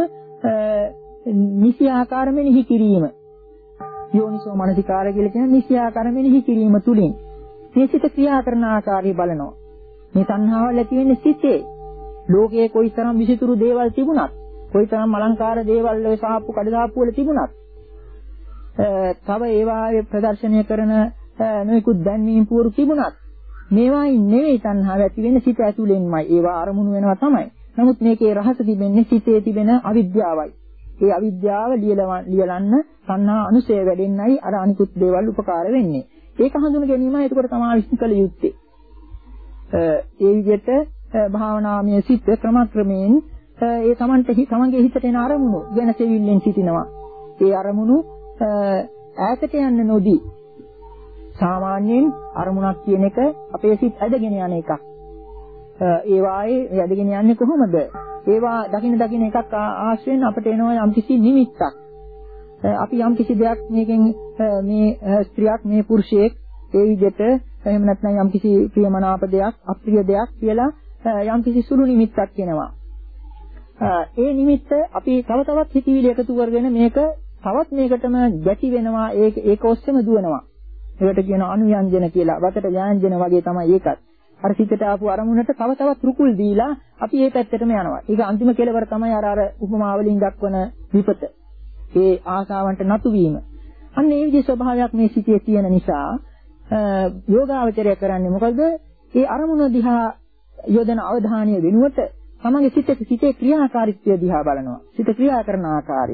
නිසි ආකාර මෙනෙහි කිරීම යෝනිසෝ මනසිකාරය කියලා කියන නිසි ආකාර මෙනෙහි කිරීම තුලින් මේ සිත ක්‍රියා කරන ආකාරය බලනවා. මේ සංහාවල් ඇති වෙන්නේ සිතේ. ලෝකයේ කොයිතරම් විසිතුරු දේවල් තිබුණත්, කොයිතරම් අලංකාර දේවල් ඔය සාප්පු කඩදාප්පු වල තිබුණත්, තව ඒවායේ ප්‍රදර්ශනය කරන නොයෙකුත් දැන්වීම් පුවරු තිබුණත් මේවායින් නෙවෙයි තණ්හාව ඇති වෙන්නේ සිත ඇතුළෙන්මයි. ඒවා අරමුණු වෙනවා තමයි. නමුත් මේකේ රහස තිබෙන්නේ සිතේ තිබෙන අවිද්‍යාවයි. ඒ අවිද්‍යාව ලියලන්න තණ්හා අනුසය වැඩෙන්නයි අර අනිකුත් දේවල් උපකාර වෙන්නේ. ඒක හඳුන ගැනීමයි එතකොට තමයි විශ්ින් කළ යුත්තේ. ඒ විදිහට භාවනාමය සිත් ක්‍රමක්‍රමයෙන් ඒ තමන්ට තමන්ගේ හිතට එන අරමුණු ගැන සෙවිල්ලෙන් සිටිනවා. ඒ අරමුණු ඈතට යන්න නොදී සාමාන්‍යයෙන් අරමුණක් කියන එක අපේ සිත් ඇදගෙන යන එකක්. ඒ වායේ ඇදගෙන යන්නේ කොහොමද? ඒවා දකින දකින එකක් ආශ්‍රයෙන් අපිට එනවා යම්කිසි නිමිත්තක්. අපි යම්කිසි දෙයක් මේකෙන් මේ ස්ත්‍රියක් මේ පුරුෂයෙක් ඒ විදිහට එහෙම නැත්නම් යම්කිසි ප්‍රියමනාප දෙයක් අප්‍රිය දෙයක් කියලා යම්කිසි සුළු නිමිත්තක් එනවා. ඒ නිමිත්ත අපි තව තවත් හිතවිලි එකතු කරගෙන මේක තවත් මේකටම ගැටි වෙනවා. ඒක ඒක ඔස්සේම දුවනවා. ඒකට කියනවා අනුයන්ජන කියලා. වතට යාන්ජන වගේ තමයි ඒකත්. අර සිතට ආපු අරමුණට තව තවත් රුකුල් දීලා අපි ඒ පැත්තටම යනවා. ඒක අන්තිම කෙලවර තමයි අර අර උපමාවලින් දක්වන විපත. ඒ ආසාවන්ට නතු වීම. අන්න ඒ විදිහේ ස්වභාවයක් මේ සිතේ තියෙන නිසා යෝගාවචරය කරන්නේ මොකද? ඒ අරමුණ දිහා යොදන අවධානය වෙනුවට තමගේ සිතේ සිතේ ක්‍රියාකාරීත්වය දිහා බලනවා. සිත ක්‍රියා කරන ආකාරය.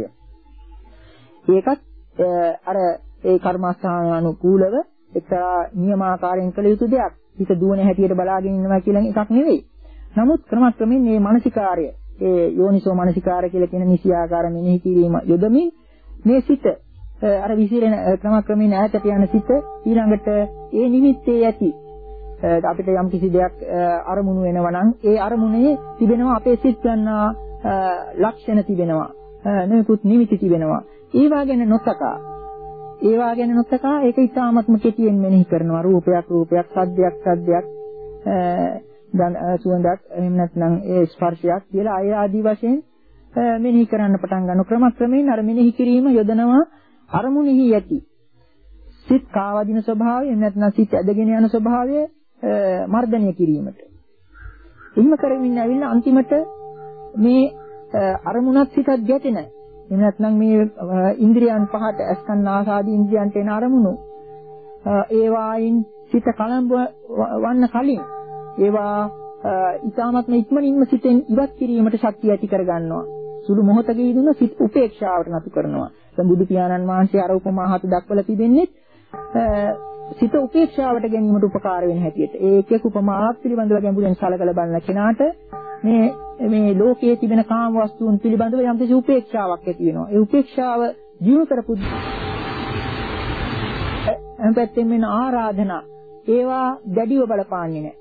ඒකත් අර ඒ කර්මස්ථාන අනුකූලව එක්තරා නියමාකාරයෙන් කළ යුතු දෙයක්. හිත දුවන හැටියට බලාගෙන ඉන්නවා කියන එකක් නෙවෙයි. නමුත් ක්‍රමක්‍රමයෙන් මේ මානසිකාර්ය, ඒ යෝනිසෝ මානසිකාර්ය කියලා කියන නිසි ආකාර මෙනෙහි කිරීම යොදමින් මේ සිත අර විසිරෙන ක්‍රමක්‍රමයෙන් ඈතට යන සිත ඊළඟට ඒ නිමිත්තේ ඇති අපිට යම් කිසි දෙයක් අරමුණු වෙනවා නම් ඒ අරමුණේ තිබෙනවා අපේ සිත් ගන්නා ලක්ෂණ තිබෙනවා. නොයෙකුත් නිමිති තිබෙනවා. ඒවා ගැන නොතකා ඒවා ගැන නොතකා ඒක ඉතාමත්ම කෙටියෙන් මෙනෙහි කරනවා. රූපයක් රූපයක්, සද්දයක් සද්දයක්, සුවඳක් එහෙම නැත්නම් ඒ ස්පර්ශයක් කියලා අය ආදී වශයෙන් මෙනෙහි කරන්න පටන් ගන්න ක්‍රමක්‍රමයෙන් අර මෙනෙහි කිරීම යොදනවා අරමුණෙහි ඇති සිත් කාවදින ස්වභාවය එහෙම නැත්නම් සිත් ඇදගෙන යන ස්වභාවය මර්ධනය කිරීමට. එහෙම කරමින් ඇවිල්ලා අන්තිමට මේ අරමුණත් සිතත් ගැටෙන එහෙම නැත්නම් මේ ඉන්ද්‍රියන් පහට අස්කන් ආසාදී ඉන්ද්‍රියන්ට එන අරමුණු ඒවායින් සිත කලඹ වන්න කලින් ඒවා ඊටාත්ම ඉක්මනින්ම සිතෙන් ඉවත් කිරීමට ශක්තිය ඇති කර ගන්නවා. සුළු මොහොතකදීම සිත උපේක්ෂාවට නතු කරනවා. දැන් බුදු පියාණන් වහන්සේ අර උපමා හත දක්වලා තිබෙන්නේ සිත උපේක්ෂාවට ගැනීමට උපකාර වෙන හැටියට ඒ එක් එක් උපමාවක් පිළිබඳව ගැඹුරින් සලකලා බලන කෙනාට මේ මේ ලෝකයේ තිබෙන කාම වස්තුන් පිළිබඳව යම්කිසි උපේක්ෂාවක් ඇති වෙනවා. ඒ උපේක්ෂාව ජීව කරපු එම්පැත්තෙන් වෙන ආරාධනා ඒවා දැඩිව බලපාන්නේ නැහැ.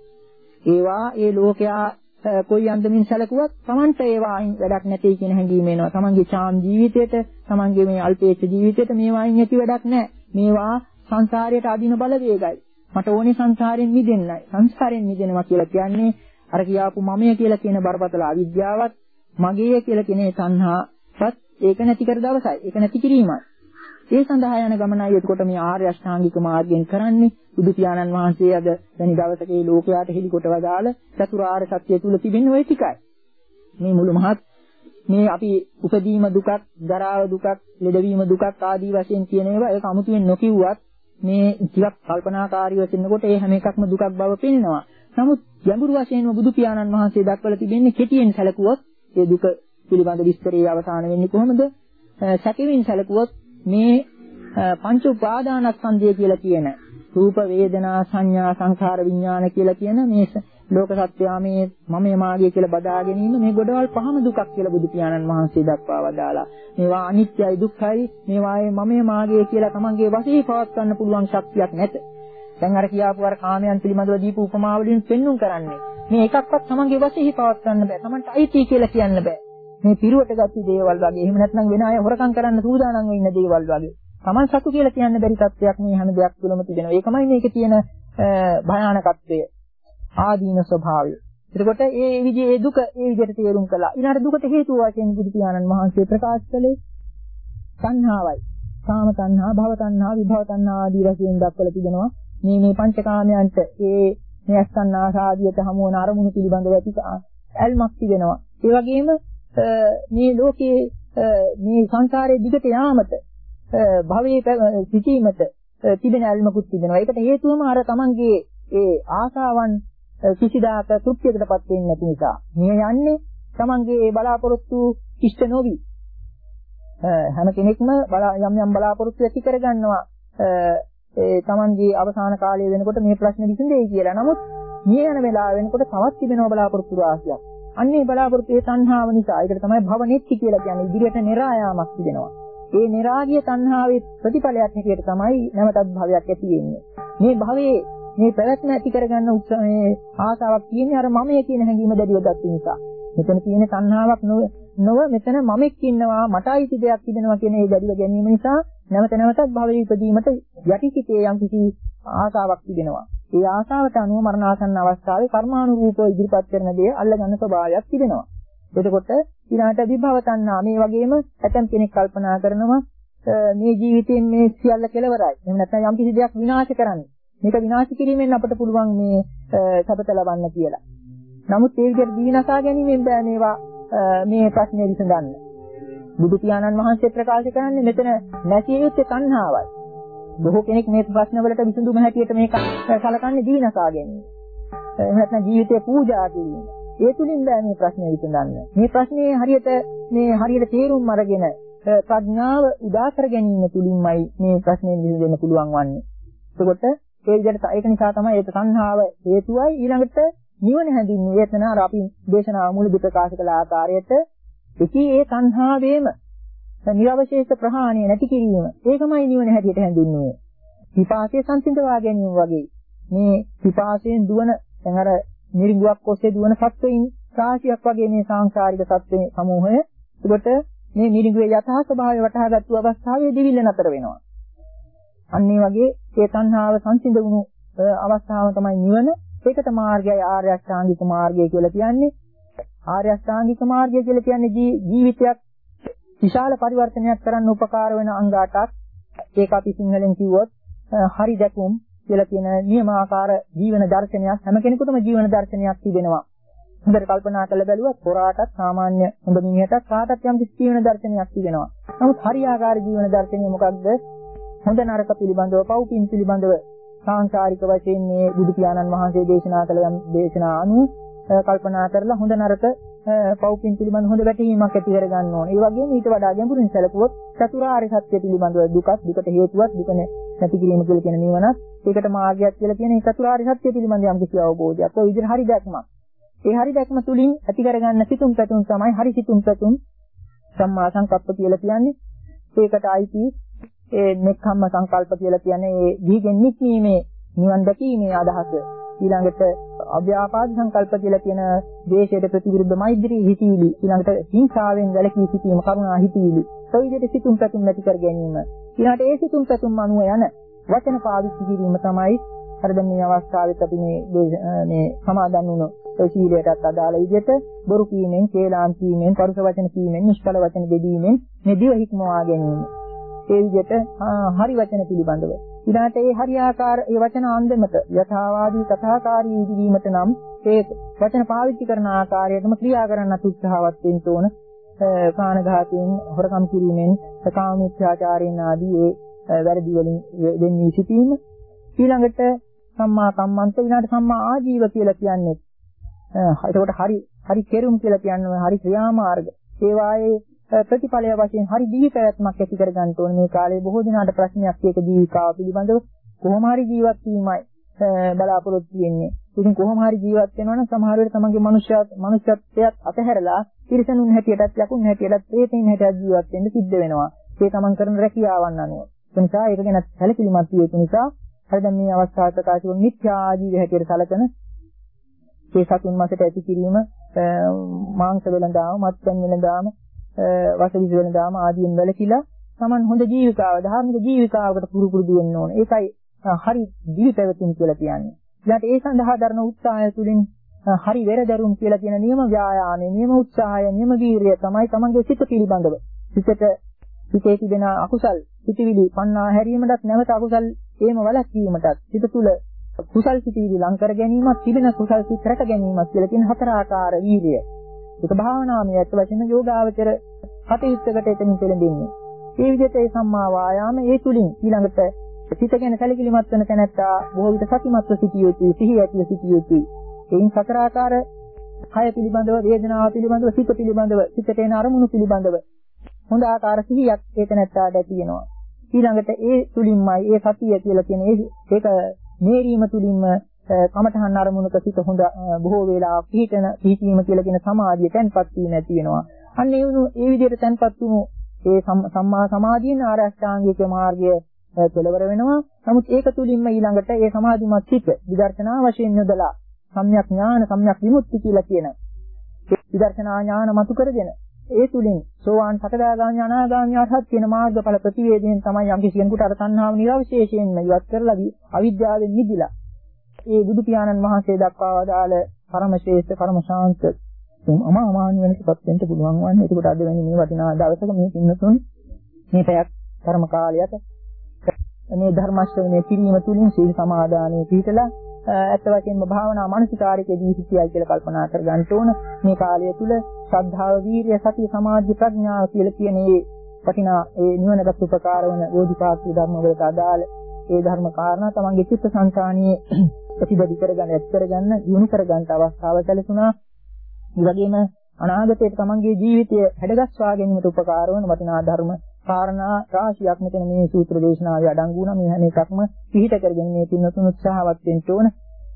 ඒවා ඒ ලෝකයා කොයි අන්දමින් සැලකුවත් Tamanට ඒවායින් වැඩක් නැtei කියන හැඟීම එනවා. Tamanගේ ඡාම් ජීවිතයට, Tamanගේ මේ අල්පේච්ඡ ජීවිතයට මේවායින් ඇති වැඩක් නැහැ. මේවා සංසාරයට අදින බලවේගයි. මට ඕනේ සංසාරයෙන් මිදෙන්නයි. සංසාරයෙන් මිදෙනවා කියලා කියන්නේ අර කියාපු මමය කියලා කියන බරපතල අවිද්‍යාවත්, මගේය කියලා කියන තණ්හාවත් ඒක නැති කර දවසයි. ඒක නැති කිරීමයි. ඒ සඳහා යන ගමනයි එතකොට මේ ආර්ය අෂ්ටාංගික මාර්ගයෙන් කරන්නේ. බුදු පියාණන් වහන්සේ අද වැනි දවසක මේ ලෝකයට හෙළිකොට වදාළ චතුරාර්ය සත්‍ය තුල තිබෙන ওই ටිකයි. මේ මුළු මහත් මේ අපි උපදීම දුකක්, දරාව දුකක්, ලෙඩවීම දුකක් ආදී වශයෙන් කියන ඒවා ඒක අමුතුවෙන් නොකියුවත් මේ ටිකක් කල්පනාකාරීව සින්නකොට ඒ හැම එකක්ම දුකක් බව පේනවා. නමුත් ගැඹුරු වශයෙන්ම බුදු පියාණන් වහන්සේ දක්වලා තිබෙන්නේ කෙටියෙන් සැලකුවොත් ඒ දුක පිළිබඳ විස්තරයේ අවසාන වෙන්නේ කොහොමද? සැකෙමින් සැලකුවොත් මේ පංච උපාදානස්කන්ධය කියලා කියන රූප, වේදනා, සංඥා, සංඛාර, විඥාන කියලා කියන මේ ලෝක සත්‍යය මේ මමයේ මාගේ කියලා බදා ගැනීම මේ ගොඩවල් පහම දුකක් කියලා බුදු පියාණන් වහන්සේ දක්වා වදාලා. මේවා අනිත්‍යයි, දුක්ඛයි, මේවායේ මමයේ මාගේ කියලා තමන්ගේ වශයෙන් පවත් ගන්න පුළුවන් ශක්තියක් නැත. දැන් අර කියාපු අර කාමයන් පිළිබඳව දීපු උපමාවලින් පෙන්눔 කරන්නේ මේ එකක්වත් තමන්ගේ වශයෙන් පවත් ගන්න බෑ. තමන්ට අයිති කියලා කියන්න බෑ. මේ පිරුවට ගත්ත දේවල් වගේ. එහෙම නැත්නම් වෙන අය හොරකම් කරන්න සූදානම් වෙන්න දේවල් වගේ. තමන් සතු කියලා කියන්න බැරි තත්ත්වයක් මේ හැම දෙයක් තුළම තිබෙනවා. ඒකමයි මේකේ තියෙන භයානකත්වය, ආදීන ස්වභාවය. එතකොට ඒ විදිහේ දුක ඒ විදිහට තේරුම් කළා. ඊළඟට දුකට හේතුව වශයෙන් බුදු පියාණන් වහන්සේ ප්‍රකාශ කළේ තණ්හාවයි. කාම තණ්හා, භව තණ්හා, විභව තණ්හා ආදී වශයෙන් දක්වලා තිබෙනවා. මේ මේ පංචකාමයන්ට ඒ මේ අස්තන්නා සාදියට හමු වන අරමුණු පිළිබඳව ඇති ඇල්මක් තිබෙනවා. ඒ වගේම මේ ලෝකයේ මේ සංසාරයේ දිගට යාමට භවයේ සිටීමට තිබෙන ඇල්මකුත් තිබෙනවා. ඒකට හේතුවම අර තමන්ගේ ඒ ආසාවන් කිසිදාක තෘප්තියකටපත් වෙන්නේ නැති නිසා. මේ යන්නේ තමන්ගේ ඒ බලාපොරොත්තු ඉෂ්ට නොවි. හැම කෙනෙක්ම යම් යම් බලාපොරොත්තු ඇති කරගන්නවා. ඒ තමන්ගේ අවසාන කාලය වෙනකොට මේ ප්‍රශ්න විසඳෙයි කියලා. නමුත් මේ යන වෙලාව වෙනකොට තවත් තිබෙනවා බලාපොරොත්තු රාශියක්. අන්නේ බලාපොරොත්තු ඒ තණ්හාව නිසා. ඒකට තමයි භවනෙත්ති කියලා කියන්නේ. ඉදිරියට නිරායාමක් තිබෙනවා. ඒ නිරාගිය තණ්හාවේ ප්‍රතිඵලයක් හැටියට තමයි නැවතත් භවයක් ඇති වෙන්නේ. මේ භවයේ මේ පැවැත්ම ඇති කරගන්න උත්සාහයේ ආසාවක් තියෙන්නේ අර මමයේ කියන හැඟීම දැඩිව ගන්න නිසා. මෙතන තියෙන තණ්හාවක් නොව මෙතන මමෙක් ඉන්නවා, මටයි දෙයක් තිබෙනවා කියන ඒ දැඩිව ගැනීම නිසා නැවත නැවතත් භවයේ ඉපදීමට යටිසිතේ යම් කිසි ආසාවක් තිබෙනවා. ඒ ආසාවට අනුව මරණාසන්න අවස්ථාවේ කර්මානුරූපව ඉදිරිපත් කරන දේ අල්ලගන්න ස්වභාවයක් තිබෙනවා. එතකොට ඊළාට විභව තණ්හා මේ වගේම ඇතම් කෙනෙක් කල්පනා කරනවා මේ ජීවිතයෙන් මේ සියල්ල කෙලවරයි. එහෙම නැත්නම් යම් කිසි දෙයක් විනාශ කරන්න. මේක විනාශ කිරීමෙන් අපට පුළුවන් මේ සපත ලබන්න කියලා. නමුත් ඒ විදිහට දිවිනසා ගැනීමෙන් බෑ මේවා මේ ප්‍රශ්නේ විසඳන්න. බුදු පියාණන් වහන්සේ ප්‍රකාශ කරන්නේ මෙතන නැතිය යුත්තේ තණ්හාවයි. බොහෝ කෙනෙක් මේ ප්‍රශ්න වලට විසඳුම හැටියට මේක සලකන්නේ දිවිනසා ගැනීම. එහෙම නැත්නම් ජීවිතේ පූජා කිරීම. ඒ තුලින් බෑ මේ ප්‍රශ්නේ විසඳන්න. මේ ප්‍රශ්නේ හරියට මේ හරියට තේරුම් අරගෙන ප්‍රඥාව උදා කර ගැනීම තුලින්මයි මේ ප්‍රශ්නේ විසඳෙන්න පුළුවන් වන්නේ. එතකොට ඒ විදිහට ඒක නිසා තමයි ඒක සංහාව හේතුවයි ඊළඟට නිවන හැදින්නේ. එතන අර අපි දේශනාව මුලදී ප්‍රකාශ කළ ආකාරයට එකී ඒ සංහාවේම නිරවශේෂ ප්‍රහාණය නැති කිරීම. ඒකමයි නිවන හැටියට හැඳින්වෙන්නේ. විපාකයේ සංසිඳවා ගැනීම වගේ. මේ විපාකයෙන් දුවන දැන් අර නිර්ගුවක් ඔස්සේ දුවන සත්වයින් රාශියක් වගේ මේ සංසාරික සත්වයේ සමූහය. ඒකට මේ නිර්ගුවේ යථා ස්වභාවය වටහාගත්තු අවස්ථාවේ දිවිල්ල නතර වෙනවා. අන්න ඒ වගේ ඒ තණ්හාව සංසිඳුණු අවස්ථාව තමයි නිවන. ඒකට මාර්ගය ආර්ය අෂ්ටාංගික මාර්ගය කියලා කියන්නේ. ආර්ය අෂ්ටාංගික මාර්ගය කියලා කියන්නේ ජීවිතයක් විශාල පරිවර්තනයක් කරන්න උපකාර වෙන අංග අටක්. ඒක අපි සිංහලෙන් කිව්වොත් හරි දැකුම් කියලා කියන නියමාකාර ජීවන දර්ශනයක් හැම කෙනෙකුටම ජීවන දර්ශනයක් තිබෙනවා. හොඳට කල්පනා කරලා බැලුවොත් පොරාටත් සාමාන්‍ය හොඳ මිනිහටත් කාටත් යම් කිසි ජීවන දර්ශනයක් තිබෙනවා. නමුත් හරියාකාර ජීවන දර්ශනය මොකක්ද? හොඳ නරක පිළිබඳව, පව් පින් පිළිබඳව සාංශාරික වශයෙන් මේ බුදු පියාණන් වහන්සේ දේශනා කළ යම් දේශනා අනුව කල්පනා කරලා හොඳ නරක පව් පින් පිළිබඳව හොඳ වැටහීමක් ඇති කර ගන්න ඕනේ. ඒ වගේම ඊට වඩා ගැඹුරින් සැලකුවොත් චතුරාර්ය සත්‍ය පිළිබඳව දුකත්, දුකට හේතුවත්, දුක නැති කිරීම කියලා කියන නිවනත් ඒකට මාර්ගයක් කියලා කියන ඒ චතුරාර්ය සත්‍ය පිළිබඳ යම් කිසි අවබෝධයක්. ඔය විදිහට හරි දැක්මක්. ඒ හරි දැක්ම තුලින් ඇති කරගන්න සිතුම් පැතුම් තමයි හරි සිතුම් පැතුම් සම්මා සංකප්ප කියලා කියන්නේ. ඒකට අයිති ඒ නෙක්ඛම්ම සංකල්ප කියලා කියන්නේ ඒ දීගෙන් නික්මීමේ නිවන් දැකීමේ අදහස. ඊළඟට අව්‍යාපාද සංකල්ප කියලා කියන දේශයට ප්‍රතිවිරුද්ධ මෛත්‍රී හිතීලි. ඊළඟට හිංසාවෙන් වැළකී සිටීම කරුණා හිතීලි. ඒ විදිහට සිතුම් පැතුම් නැති කර ගැනීම. ඊළඟට ඒ සිතුම් පැතුම් අනුව යන වචන පාවිච්චි කිරීම තමයි අර දැන් මේ අවස්ථාවෙත් අපි මේ මේ සමාදන් වුණු ඒ සීලයටත් අදාළ විදිහට බොරු කීමෙන්, කේලාම් කීමෙන්, පරුස වචන කීමෙන්, නිෂ්කල වචන දෙදීමෙන් මේ දිව හික්මවා ගැනීම. ඒ විදිහට හරි වචන පිළිබඳව. ඊළාට ඒ හරියාකාර ඒ වචන අන්දමට යථාවාදී කථාකාරී ඉදිවීමට නම් ඒ වචන පාවිච්චි කරන ආකාරයටම ක්‍රියා කරන්නත් උත්සාහවත් වෙන්න ඕන. ප්‍රාණඝාතයෙන්, හොරකම් කිරීමෙන්, කාමීච්ඡාචාරයෙන් ආදී ඒ වැරදි වලින් වෙන්නේ සිටීම. ඊළඟට සම්මා කම්මන්ත ඊළාට සම්මා ආජීව කියලා කියන්නේ. ඒකට හරි හරි කෙරුම් කියලා කියන්නේ හරි ක්‍රියාමාර්ග. ඒ වායේ ප්‍රතිඵලය වශයෙන් හරි ජීවිතයක් ඇති කර ගන්න ඕනේ. මේ කාලේ බොහෝ දෙනාට ප්‍රශ්නයක් ඒක ජීවිකාව පිළිබඳව කොහොම හරි ජීවත් වීමයි බලාපොරොත්තු වෙන්නේ. ඉතින් කොහොම හරි ජීවත් වෙනවා නම් සමහර වෙලාවට තමන්ගේ මනුෂ්‍යත් මනුෂ්‍යත්වයට අතහැරලා තිරිසනුන් හැටියටත් යකුන් හැටියටත් ප්‍රේතයන් හැටියට ජීවත් වෙන්න සිද්ධ වෙනවා. ඒ තමන් කරන රැකියාවන් අනුව. ඒ නිසා ඒක ගැන සැලකිලිමත් විය යුතු නිසා හරි දැන් මේ අවස්ථාවට ප්‍රකාශ වුණු මිත්‍යා ආජීව හැටියට සැලකෙන ඒ සතුන් මාසයට ඇති කිරීම මාංශ වෙළඳාම, මත්පැන් වෙළඳාම, වසවිස වෙළඳාම ආදීන් වලකිලා Taman හොඳ ජීවිකාව, ධාර්මික ජීවිකාවකට පුරු පුරුදු වෙන්න ඕනේ. ඒකයි හරි ජීවිතවතුන් කියලා කියන්නේ. ඊට ඒ සඳහා දරන උත්සාහය තුළින් හරි වෙරදරුම් කියලා කියන නියම ව්‍යායාමයේ, නියම උත්සාහය, නියම වීරිය තමයි Tamanගේ සිත පිළිබඳව. සිතට සිතේ තිබෙන අකුසල් සිටිවිලි පන්නා හැරීමටත් නැවත අකුසල් ඒම වළක්වීමටත් සිත තුළ කුසල් සිටිවිලි ලං කර ගැනීමත් තිබෙන කුසල් සිත් රැක ගැනීමත් කියලා කියන හතර ආකාර වීරිය. ඒක භාවනාවේ ඇත්ත වශයෙන්ම යෝගාවචර කටයුත්තකට එතනින් පෙළඹෙන්නේ. මේ විදිහට ඒ සම්මා වායාම ඒ තුලින් ඊළඟට සිත ගැන සැලකිලිමත් වෙන තැනැත්තා බොහෝ විට සතිමත්ව සිටිය යුතුයි, සිහිය ඇතිව සිටිය යුතුයි. එයින් සතර ආකාර කය පිළිබඳව, වේදනාව පිළිබඳව, සිත පිළිබඳව, සිතට එන අරමුණු පිළිබඳව හොඳ ආකාර සිහියක් ඒ තැනැත්තාට ඇති වෙනවා. ඊළඟට ඒ තුලින්මයි ඒ සතිය කියලා කියන ඒක මේරීම තුලින්ම කමඨහන් අරමුණක සිට හොඳ බොහෝ වේලාවක් පිහිටන පිහිටීම කියලා කියන සමාධිය තැන්පත් වීම ඇති වෙනවා. අන්න ඒ වුණු ඒ විදිහට තැන්පත් වුණු ඒ සම්මා සමාධියන ආරෂ්ඨාංගික මාර්ගය කෙලවර වෙනවා. නමුත් ඒක තුලින්ම ඊළඟට ඒ සමාධිමත් සිට විදර්ශනා වශයෙන් යොදලා සම්‍යක් ඥාන, සම්‍යක් විමුක්ති කියලා කියන විදර්ශනා ඥාන මතු කරගෙන ඒ තුලින් සෝවාන් සකදාගාමී අනාගාමී අරහත් කියන මාර්ගඵල ප්‍රතිවේදයෙන් තමයි යම් කිසි කෙනෙකුට අර තණ්හාව නිරවශේෂයෙන්ම ඉවත් කරලා අවිද්‍යාවෙන් නිදිලා ඒ බුදු පියාණන් වහන්සේ දක්වා වදාළ පරම ශ්‍රේෂ්ඨ පරම ශාන්ත අමා අමාන්‍ය වෙනසපත් වෙන්න පුළුවන් වන්නේ. ඒකට අද වෙන්නේ මේ වටිනා දවසක මේ පින්නතුන් මේ පැයක් ධර්ම කාලයට මේ ධර්ම ශ්‍රවණය කිරීම තුළින් සීල සමාදානයේ පිහිටලා ඇත්ත වශයෙන්ම භාවනා මානසිකාරයේදී සිටියයි කියලා කල්පනා කර ගන්න ඕන. මේ කාලය තුල ශ්‍රද්ධාව, වීරිය, සතිය, සමාධි, ප්‍රඥාව කියලා කියන මේ වටිනා ඒ නිවනට උපකාර වන බෝධිපාක්ෂික ධර්ම වලට අදාළ ඒ ධර්ම කාරණා තමන්ගේ චිත්ත සංකාණියේ ප්‍රතිබද්ධ කරගන්න, ඇත් කරගන්න, යොමු කරගන්න අවස්ථාව සැලසුණා. ඒ වගේම අනාගතයේ තමන්ගේ ජීවිතය හැඩගස්වා ගැනීමට උපකාර වන වටිනා ධර්ම කාරණා රාශියක් මෙතන මේ සූත්‍ර දේශනාවේ අඩංගු වුණා. මේ හැම එකක්ම පිළිහිට කරගෙන මේ පින්නතුන් උත්සාහවත් වෙන්න ඕන.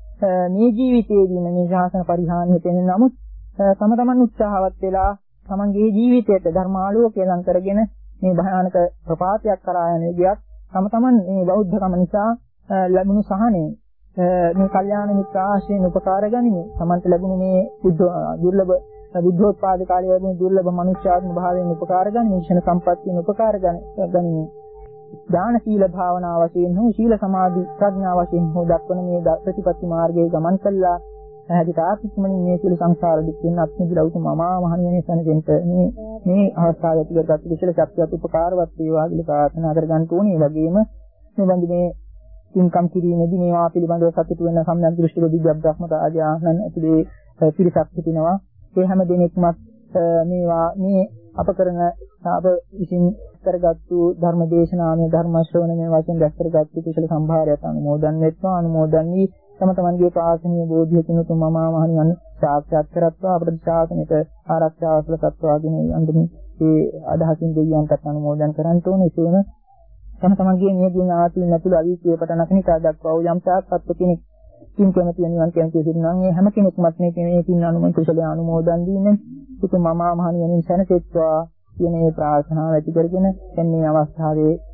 මේ ජීවිතයේදී මේ ශාසන පරිහානිය වෙන නමුත් තම තමන් උත්සාහවත් වෙලා තමන්ගේ ජීවිතයට ධර්මාලෝකය ලං කරගෙන මේ භයානක ප්‍රපාතයක් කරා යන විදියක් තම තමන් මේ බෞද්ධකම නිසා ලැබුණු සහනේ මේ කල්යාණ මිත්‍ර ආශ්‍රයෙන් උපකාර ගනිමු. තමන්ට ලැබුණු මේ බුද්ධ දුර්ලභ බුද්ධෝත්පාද කාලයේ ලැබුණු දුර්ලභ මනුෂ්‍යාත්ම භාවයෙන් උපකාර ගනිමු. ක්ෂණ සම්පත්තියෙන් උපකාර ගනිමු. දාන සීල භාවනා වශයෙන් හෝ සීල සමාධි ප්‍රඥා වශයෙන් හෝ දක්වන මේ ප්‍රතිපත්ති මාර්ගයේ ගමන් කළා. පැහැදිලි ආත්මෙන් මේ සියලු සංසාර දුක්ෙන් අත්මිදලා උතුම් අමා මහ නිවනේ සැනසෙන්න මේ මේ අවස්ථාව ඇති කරගත් කුසල ශක්තියත් උපකාරවත් වේවා කියලා ප්‍රාර්ථනා කරගන්න ඕනේ. ඒ වගේම මේ වන්දි මේ ඉන්කම් කිරීමේදී මේවා පිළිබඳව සතුටු වෙන සම්‍යක් දෘෂ්ටික දිව්‍ය බ්‍රහ්මතාජ ආනන් ඇතුලේ පිරිසක් සිටිනවා. ඒ හැම දිනෙකමත් මේවා මේ අප කරන අප විසින් කරගත්තු ධර්ම දේශනාමය ධර්ම ශ්‍රවණමය වශයෙන් දැක් කරගත්තු කුසල සම්භාරයට අනුමෝදන් වෙත්වා. අනුමෝදන් වී තම තමන්ගේ ප්‍රාර්ථනීය බෝධිය තුනතුම මමා මහණියන් සාක්ෂාත් කරත්වා. අපේ ශාසනයට ආරක්ෂාව සලසත්වාගෙන අන්දමින් ඒ අදහසින් දෙවියන්ට අනුමෝදන් කරන්න ඕනේ. ඒසොන තම තමන්ගේ නියදින ආතුලින් ඇතුළු අවීචයේ පටන් අකනිකා දක්වා වූ යම් තාක්ෂත් කෙනෙක් කින් කැමති නිවන් කැමති සිටිනවා නම් ඒ හැම කෙනෙකුමත් මේ මේ පින් අනුමත කුසල අනුමෝදන් දීන්නේ සුත මමා මහණියන්න් සැනසෙත්වා කියන ඒ ප්‍රාර්ථනාව ඇති කරගෙන දැන් මේ අවස්ථාවේ